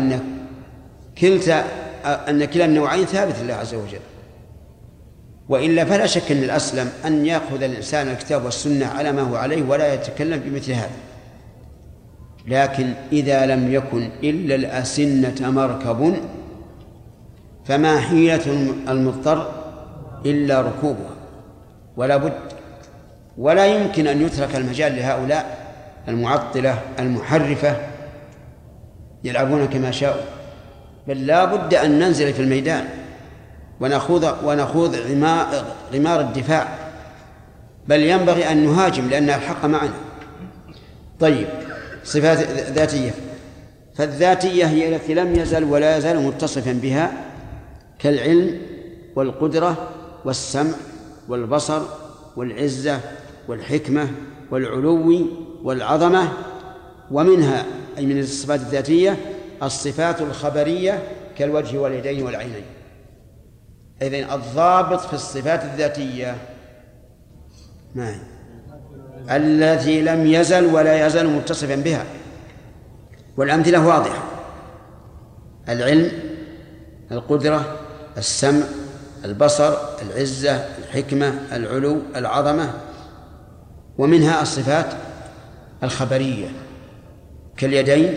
أن كلا النوعين ثابت لله عز وجل. وإلا فلا شك أن الأسلم أن يأخذ الإنسان الكتاب والسنة على ما هو عليه ولا يتكلم بمثل هذا. لكن إذا لم يكن إلا الأسنة مركب فما حيلة المضطر إلا ركوبها، ولا بد، ولا يمكن أن يترك المجال لهؤلاء المعطلة المحرفة يلعبون كما شاءوا، بل لا بد أن ننزل في الميدان ونخوض غمار الدفاع، بل ينبغي أن نهاجم لأن الحق معنا. طيب، صفات ذاتية، فالذاتية هي التي لم يزل ولا يزال متصفا بها، كالعلم والقدرة والسمع والبصر والعزة والحكمة والعلو والعظمة. ومنها أي من الصفات الذاتية الصفات الخبرية كالوجه واليدين والعينين. إذن الضابط في الصفات الذاتية ما هي؟ التي لم يزل ولا يزال متصفا بها، والأمثلة واضحة: العلم، القدرة، السمع، البصر، العزة، الحكمة، العلو، العظمة. ومنها الصفات الخبرية كاليدين،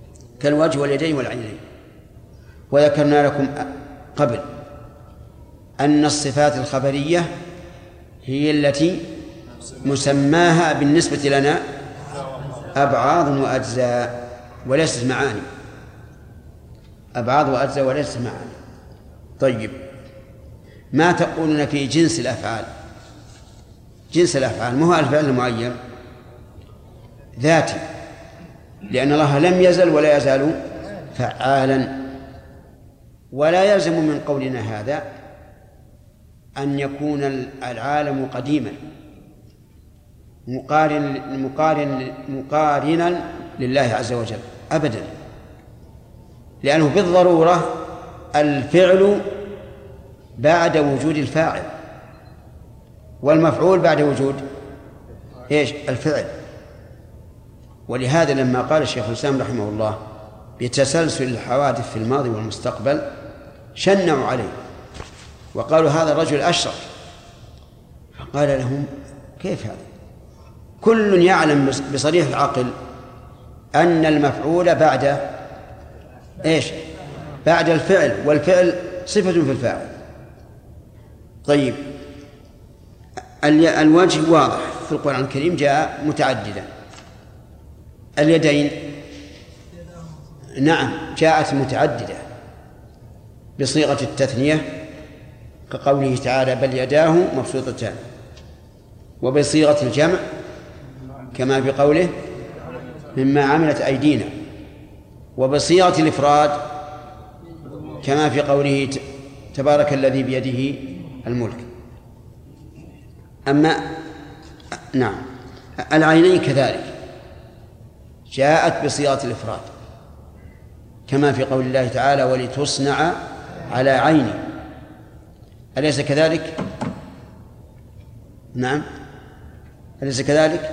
كالوجه واليدين والعينين. وذكرنا لكم قبل أن الصفات الخبرية هي التي مسماها بالنسبة لنا أبعاض وأجزاء وليست معاني، أبعاض وأجزاء وليست معاني. طيب، ما تقولون في جنس الأفعال؟ جنس الأفعال ما هو الفعل المعين؟ ذاتي، لأن الله لم يزل ولا يزال فعالا. ولا يلزم من قولنا هذا أن يكون العالم قديما مقارنا لله عز وجل أبدا، لأنه بالضرورة الفعل بعد وجود الفاعل، والمفعول بعد وجود إيش؟ الفعل. ولهذا لما قال الشيخ الإسلام رحمه الله بتسلسل الحوادث في الماضي والمستقبل شنعوا عليه وقالوا هذا الرجل أشرك، فقال لهم كيف هذا؟ كل يعلم بصريح العقل أن المفعول بعد إيش؟ بعد الفعل، والفعل صفة في الفاعل. طيب، الوجه واضح في القرآن الكريم جاء متعددا. اليدين نعم جاءت متعددة بصيغة التثنية كقوله تعالى بل يداه مبسوطتان، وبصيغة الجمع كما بقوله مما عملت أيدينا، وبصيغة الإفراد كما في قوله تبارك الذي بيده الملك. أما نعم العينين كذلك جاءت بصيغة الإفراد كما في قول الله تعالى ولتصنع على عيني، أليس كذلك؟ نعم أليس كذلك؟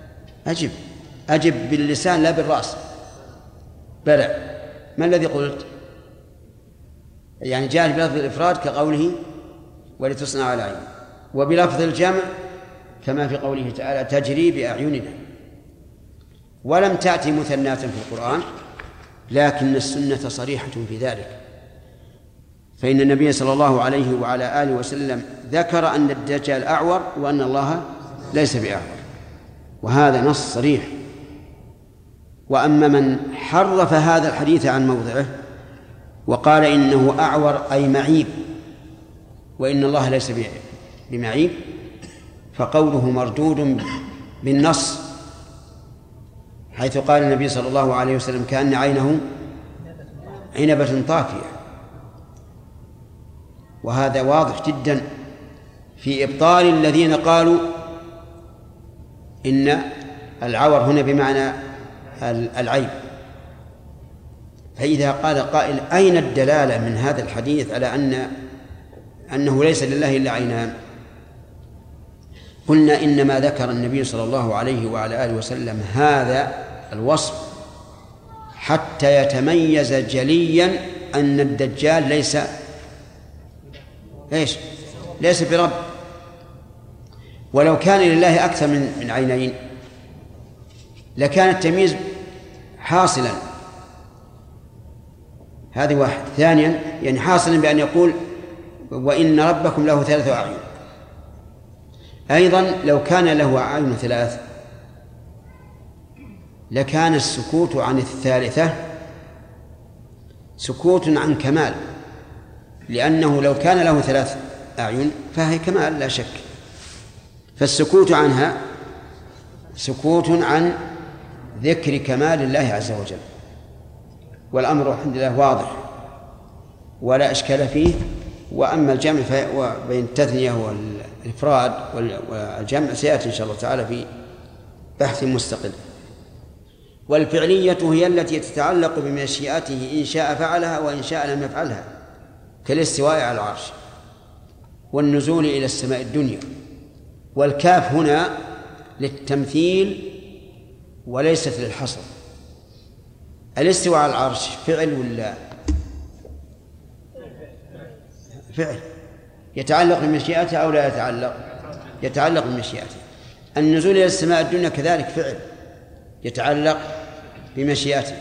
أجب باللسان لا بالرأس. بلى، ما الذي قلت؟ يعني جاء بلفظ الإفراد كقوله ولتصنع على عيني، وبلفظ الجمع كما في قوله تعالى تجري بأعيننا. ولم تأتي مثناة في القرآن، لكن السنة صريحة في ذلك، فإن النبي صلى الله عليه وعلى آله وسلم ذكر أن الدجال أعور وأن الله ليس بأعور، وهذا نص صريح. وأما من حرف هذا الحديث عن موضعه وقال إنه أعور أي معيب وإن الله ليس بمعيب، فقوله مردود بالنص، حيث قال النبي صلى الله عليه وسلم كأن عينه عنبة طافية، وهذا واضح جدا في إبطال الذين قالوا إن العور هنا بمعنى العيب. فإذا قال قائل أين الدلالة من هذا الحديث على أنه ليس لله إلا عينان؟ قلنا إنما ذكر النبي صلى الله عليه وعلى آله وسلم هذا الوصف حتى يتميز جليا أن الدجال ليس برب. ولو كان لله أكثر من عينين لكان التمييز حاصلا. هذه واحد. ثانيا يعني حاصلا بأن يقول وإن ربكم له 3 أعين. أيضا لو كان له أعين 3 لكان السكوت عن الثالثة سكوت عن كمال، لأنه لو كان له 3 أعين فهي كمال لا شك، فالسكوت عنها سكوت عن ذكر كمال الله عز وجل. والأمر الحمد لله واضح ولا إشكال فيه. وأما الجمع بين التثنية والإفراد والجمع سيأتي إن شاء الله تعالى في بحث مستقل. والفعلية هي التي تتعلق بمشيئته إن شاء فعلها وإن شاء لم يفعلها، كالاستواء على العرش والنزول إلى السماء الدنيا. والكاف هنا للتمثيل وليست للحصر. الاستواء على العرش فعل ولا فعل؟ يتعلق بمشيئته أو لا يتعلق؟ يتعلق بمشيئته. النزول إلى السماء الدنيا كذلك فعل يتعلق بمشيئته.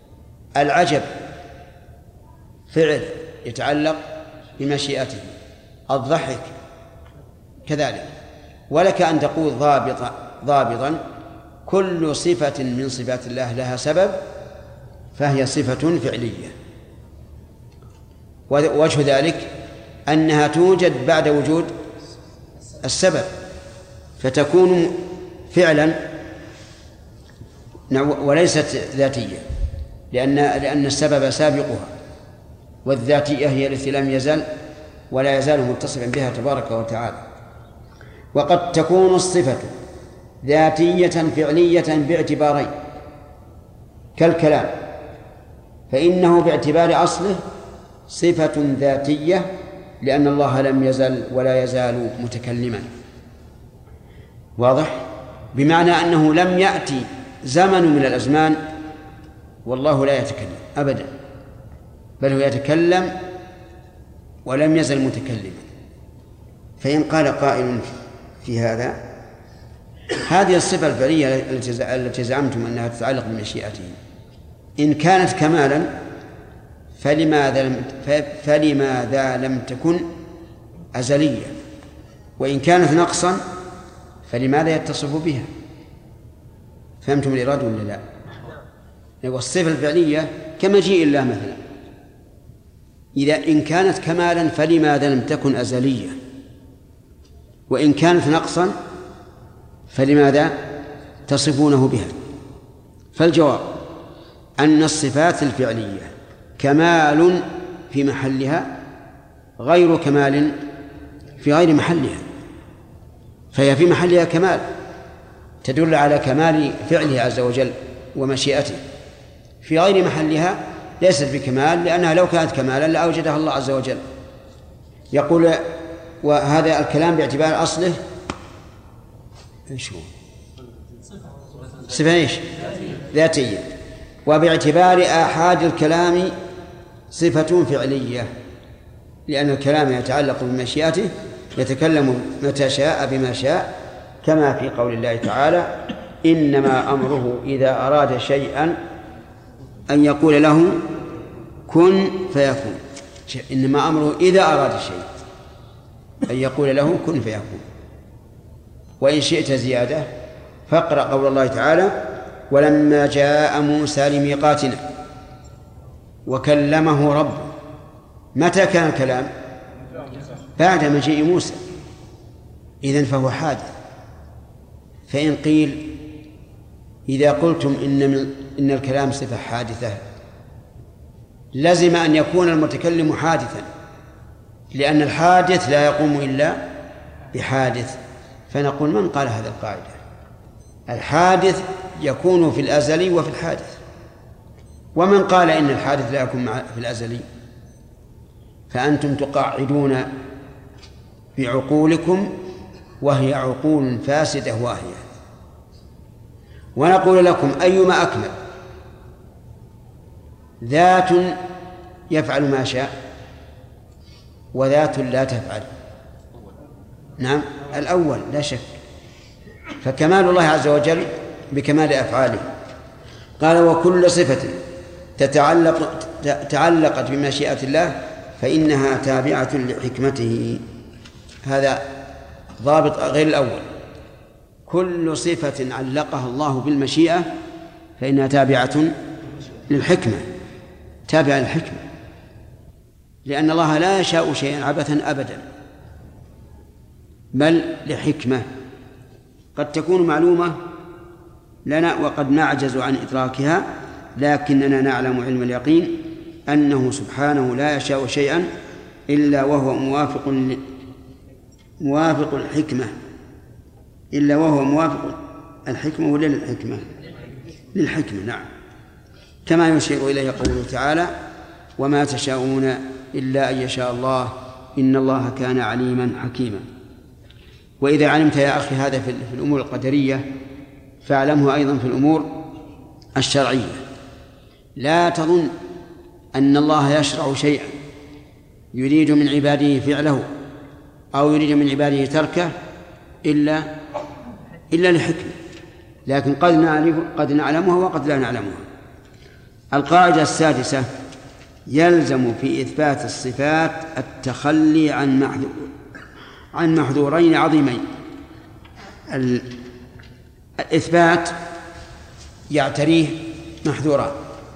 العجب فعل يتعلق بمشيئته. الضحك كذلك. ولك أن تقول ضابطا كل صفة من صفات الله لها سبب فهي صفة فعلية. ووجه ذلك أنها توجد بعد وجود السبب فتكون فعلا وليست ذاتية، لأن السبب سابقها، والذاتية هي التي لم يزل ولا يزال متصفا بها تبارك وتعالى. وقد تكون الصفة ذاتية فعلية باعتبارين كالكلام، فإنه باعتبار أصله صفة ذاتية لأن الله لم يزل ولا يزال متكلما، واضح؟ بمعنى أنه لم يأتي زمن من الأزمان والله لا يتكلم أبدا، بل هو يتكلم ولم يزل متكلما. فإن قال قائل في هذا هذه الصفة الفعلية التي زعمتم أنها تتعلق بمشيئته إن كانت كمالا فلماذا لم تكن أزلية؟ وإن كانت نقصا فلماذا يتصف بها؟ فهمتم الإرادة ولا لا؟ والصفة الفعلية كمجيء الله مثلا، إذا إن كانت كمالا فلماذا لم تكن أزلية؟ وإن كانت نقصا فلماذا تصفونه بها؟ فالجواب أن الصفات الفعلية كمال في محلها غير كمال في غير محلها، فهي في محلها كمال تدل على كمال فعله عز وجل ومشيئته، في غير محلها ليست بكمال لأنها لو كانت كمالا لأوجدها الله عز وجل. يقول وهذا الكلام باعتبار أصله صفة إيش؟ ذاتية، وباعتبار آحاد الكلام صفة فعلية لأن الكلام يتعلق بمشيئته يتكلم متى شاء بما شاء، كما في قول الله تعالى إنما أمره إذا أراد شيئا أن يقول له كن فيكون. إنما أمره إذا أراد شيء أن يقول له كن فيكون. وإن شئت زيادة فاقرأ قول الله تعالى ولما جاء موسى لميقاتنا وكلمه ربه. متى كان الكلام؟ بعد مجيء موسى، إذن فهو حادث. فإن قيل إذا قلتم إن الكلام صفة حادثة لزم أن يكون المتكلم حادثا، لأن الحادث لا يقوم إلا بحادث. فنقول من قال هذا القاعدة؟ الحادث يكون في الأزلي وفي الحادث. ومن قال إن الحادث لا يكون في الأزلي؟ فأنتم تقاعدون بعقولكم وهي عقول فاسدة واهية. ونقول لكم أيما أكمل، ذات يفعل ما شاء وذات لا تفعل؟ نعم الأول لا شك، فكمال الله عز وجل بكمال أفعاله. قال وكل صفة تعلقت بمشيئة الله فإنها تابعة لحكمته. هذا ضابط غير الأول. كل صفة علقها الله بالمشيئة فإنها تابعة للحكمة، تابعة للحكمة، لأن الله لا يشاء شيئا عبثا أبدا، بل لحكمة قد تكون معلومة لنا وقد نعجز عن إدراكها، لكننا نعلم علم اليقين أنه سبحانه لا يشاء شيئا إلا وهو موافق الحكمة، إلا وهو موافق الحكمة ولا للحكمة؟ للحكمة نعم، كما يشير إليه قوله تعالى وما تشاءون إلا أن يشاء الله إن الله كان عليما حكيما. وإذا علمت يا أخي هذا في الأمور القدرية فاعلمه أيضا في الأمور الشرعية. لا تظن أن الله يشرع شيئا يريد من عباده فعله أو يريد من عباده تركه إلا لحكمة، لكن قد نعلمها وقد لا نعلمها. القاعدة السادسة يلزم في إثبات الصفات التخلي عن محذورين عظيمين. الإثبات يعتريه محذوران: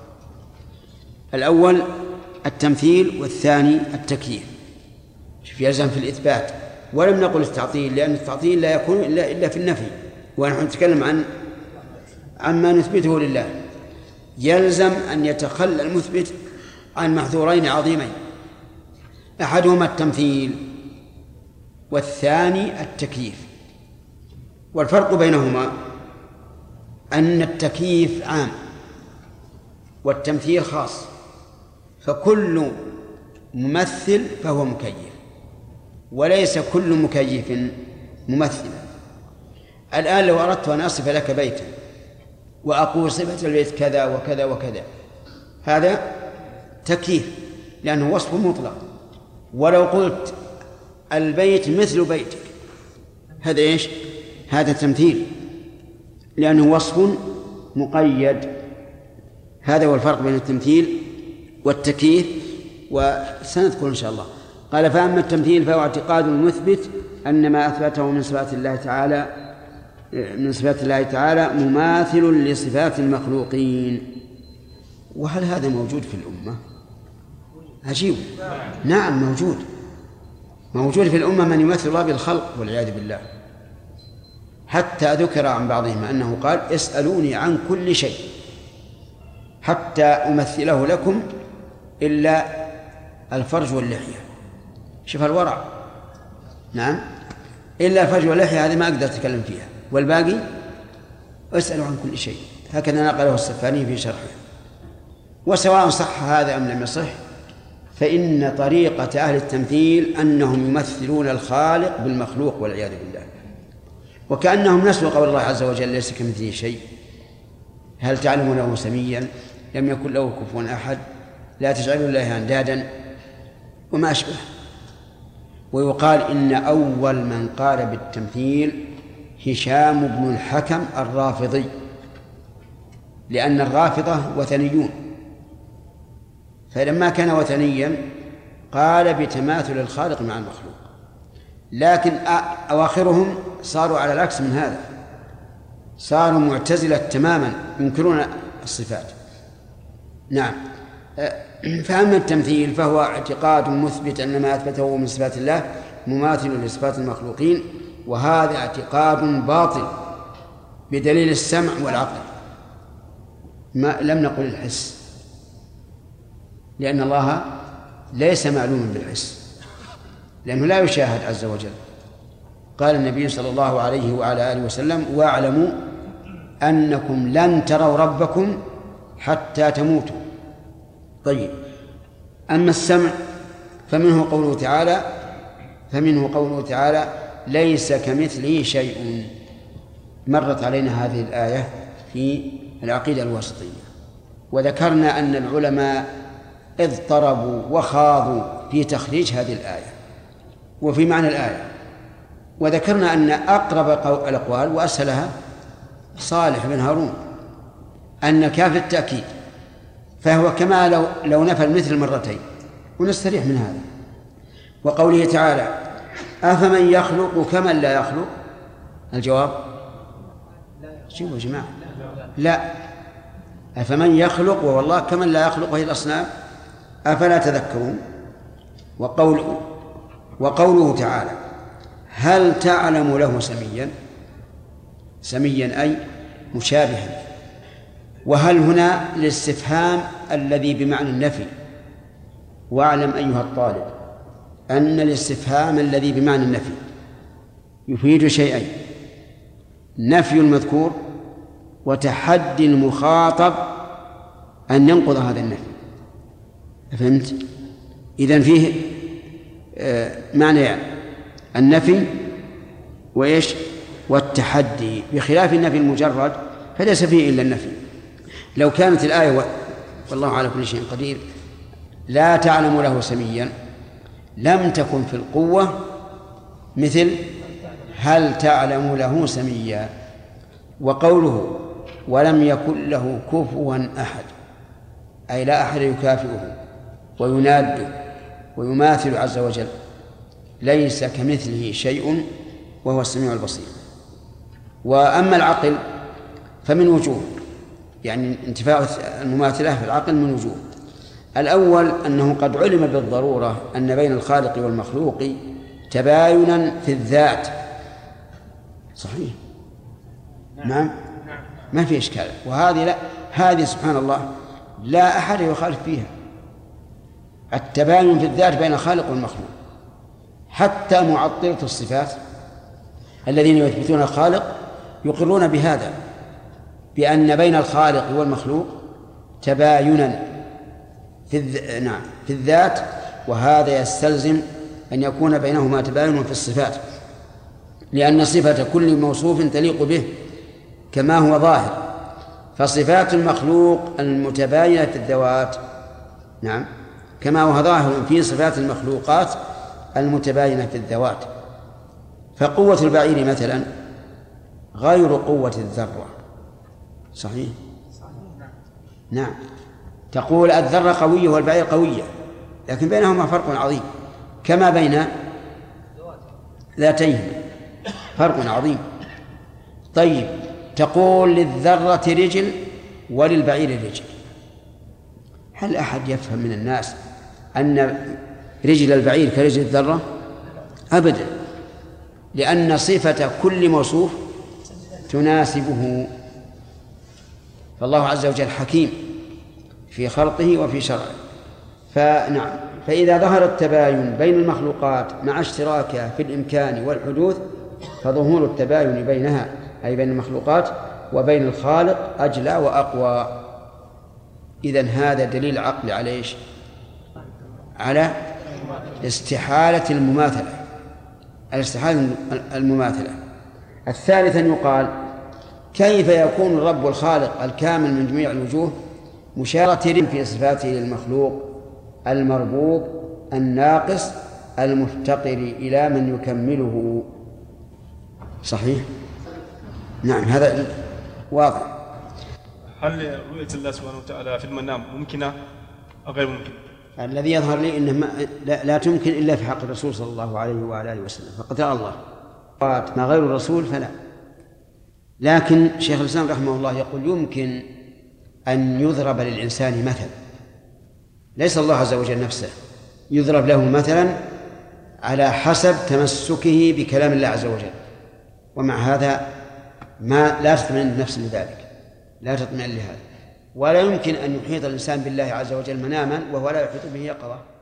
الأول التمثيل، والثاني التكييف. يلزم في الإثبات، ولم نقل التعطيل، لأن التعطيل لا يكون إلا في النفي، ونحن نتكلم عن ما نثبته لله. يلزم أن يتخلى المثبت عن محذورين عظيمين: أحدهما التمثيل، والثاني التكييف. والفرق بينهما أن التكييف عام والتمثيل خاص، فكل ممثل فهو مكيف، وليس كل مكيف ممثلا. الآن لو أردت أن أصف لك بيتا وأقول صفة البيت كذا وكذا وكذا، هذا تكييف لأنه وصف مطلق. ولو قلت البيت مثل بيتك، هذا إيش؟ هذا تمثيل لأنه وصف مقيد. هذا هو الفرق بين التمثيل والتكييف، وسنذكر إن شاء الله. قال: فأما التمثيل فهو اعتقاد المثبت أن ما أثبته من صفات الله تعالى مماثل لصفات المخلوقين. وهل هذا موجود في الأمة؟ عجيب. نعم موجود في الأمة من يمثل الله بالخلق والعياذ بالله. حتى ذكر عن بعضهم أنه قال: اسألوني عن كل شيء حتى أمثله لكم إلا الفرج واللحية. شوف الورع. نعم، إلا الفرج واللحية هذه ما أقدر أتكلم فيها، والباقي اسألوا عن كل شيء. هكذا نقله السفاني في شرحه. وسواء صح هذا أم لم يصح، فإن طريقة أهل التمثيل أنهم يمثلون الخالق بالمخلوق والعياذ بالله، وكأنهم نسوا قول الله عز وجل: ليس كمثله شيء، هل تعلم له سميا، لم يكن له كفوا أحد، لا تجعلوا الله أندادا، وما أشبه. ويقال إن أول من قال بالتمثيل هشام بن الحكم الرافضي، لأن الرافضة وثنيون، فلما كان وثنيا قال بتماثل الخالق مع المخلوق. لكن أواخرهم صاروا على العكس من هذا، صاروا معتزلة تماما، ينكرون الصفات. نعم. فأما التمثيل فهو اعتقاد مثبت أن ما أثبته من صفات الله مماثل لصفات المخلوقين، وهذا اعتقاد باطل بدليل السمع والعقل، لم نقل الحس، لأن الله ليس معلوما بالحس، لأنه لا يشاهد عز وجل. قال النبي صلى الله عليه وعلى آله وسلم: واعلموا أنكم لن تروا ربكم حتى تموتوا. طيب، أما السمع فمنه قوله تعالى: ليس كمثله شيء. مرت علينا هذه الآية في العقيدة الواسطية، وذكرنا أن العلماء اضطربوا وخاضوا في تخريج هذه الآية وفي معنى الآية، وذكرنا أن أقرب الأقوال وأسهلها صالح بن هارون أن كاف التأكيد، فهو كما لو نفى المثل مرتين، ونستريح من هذا. وقوله تعالى: أفمن يخلق كمن لا يخلق، الجواب: شوفوا يا جماعة، لا، أفمن يخلق والله كمن لا يخلق وهي الأصنام، أفلا تذكرون. وقوله تعالى: هل تعلم له سميا أي مشابها. وهل هنا للاستفهام الذي بمعنى النفي. واعلم أيها الطالب أن الاستفهام الذي بمعنى النفي يفيد شيئين: نفي المذكور، وتحدي المخاطب أن ينقض هذا النفي. فهمت؟ إذن فيه معنى النفي وإيش؟ والتحدي، بخلاف النفي المجرد فليس فيه إلا النفي. لو كانت الآية والله على كل شيء قدير لا تعلم له سميا، لم تكن في القوة مثل هل تعلم له سميا. وقوله ولم يكن له كفوا أحد، أي لا أحد يكافئه، ويناد ويماثل عز وجل، ليس كمثله شيء وهو السميع البصير. وأما العقل فمن وجوه، يعني انتفاء المماثلة في العقل من وجوه. الأول أنه قد علم بالضرورة أن بين الخالق والمخلوق تباينا في الذات. صحيح، نعم، ما في إشكال. وهذه لا، هذه سبحان الله لا أحد يخالف فيها، التباين في الذات بين الخالق والمخلوق. حتى معطلة الصفات الذين يثبتون الخالق يقرون بهذا، بأن بين الخالق والمخلوق تباينا في الذات، وهذا يستلزم أن يكون بينهما تباين في الصفات، لأن صفة كل موصوف تليق به كما هو ظاهر. فصفات المخلوق المتباينة في الذوات نعم كما هو ظاهر في صفات المخلوقات المتباينة في الذوات. فقوة البعير مثلا غير قوة الذرة. صحيح، نعم، تقول الذرة قوية والبعير قوية، لكن بينهما فرق عظيم، كما بين ذاتين فرق عظيم. طيب، تقول للذرة رجل وللبعير رجل. هل أحد يفهم من الناس أن رجل البعير كرجل الذرة؟ أبدا، لأن صفة كل موصوف تناسبه. فالله عز وجل حكيم في خلقه وفي شرعه. فنعم، فإذا ظهر التباين بين المخلوقات مع اشتراكها في الإمكان والحدوث، فظهور التباين بينها أي بين المخلوقات وبين الخالق أجلى وأقوى. إذن هذا دليل عقلي على إيش؟ على استحالة المماثلة، على استحالة المماثلة. الثالثا يقال: كيف يكون الرب الخالق الكامل من جميع الوجوه مشاركة في صفاته للمخلوق المربوب الناقص المفتقر إلى من يكمله؟ صحيح، نعم، هذا واضح. هل رؤية الله سبحانه وتعالى في المنام ممكنة أو غير ممكنة؟ الذي يظهر لي أنه لا تمكن إلا في حق الرسول صلى الله عليه وعلى آله وسلم، فقد رأى الله. ما غير الرسول فلا. لكن شيخ الإسلام رحمه الله يقول يمكن أن يضرب للإنسان مثل، ليس الله عز وجل نفسه، يضرب له مثلا على حسب تمسكه بكلام الله عز وجل، ومع هذا لا تطمئن النفس لذلك، لا تطمئن لهذا. ولا يمكن أن يحيط الإنسان بالله عز وجل مناما وهو لا يحيط به يقظة.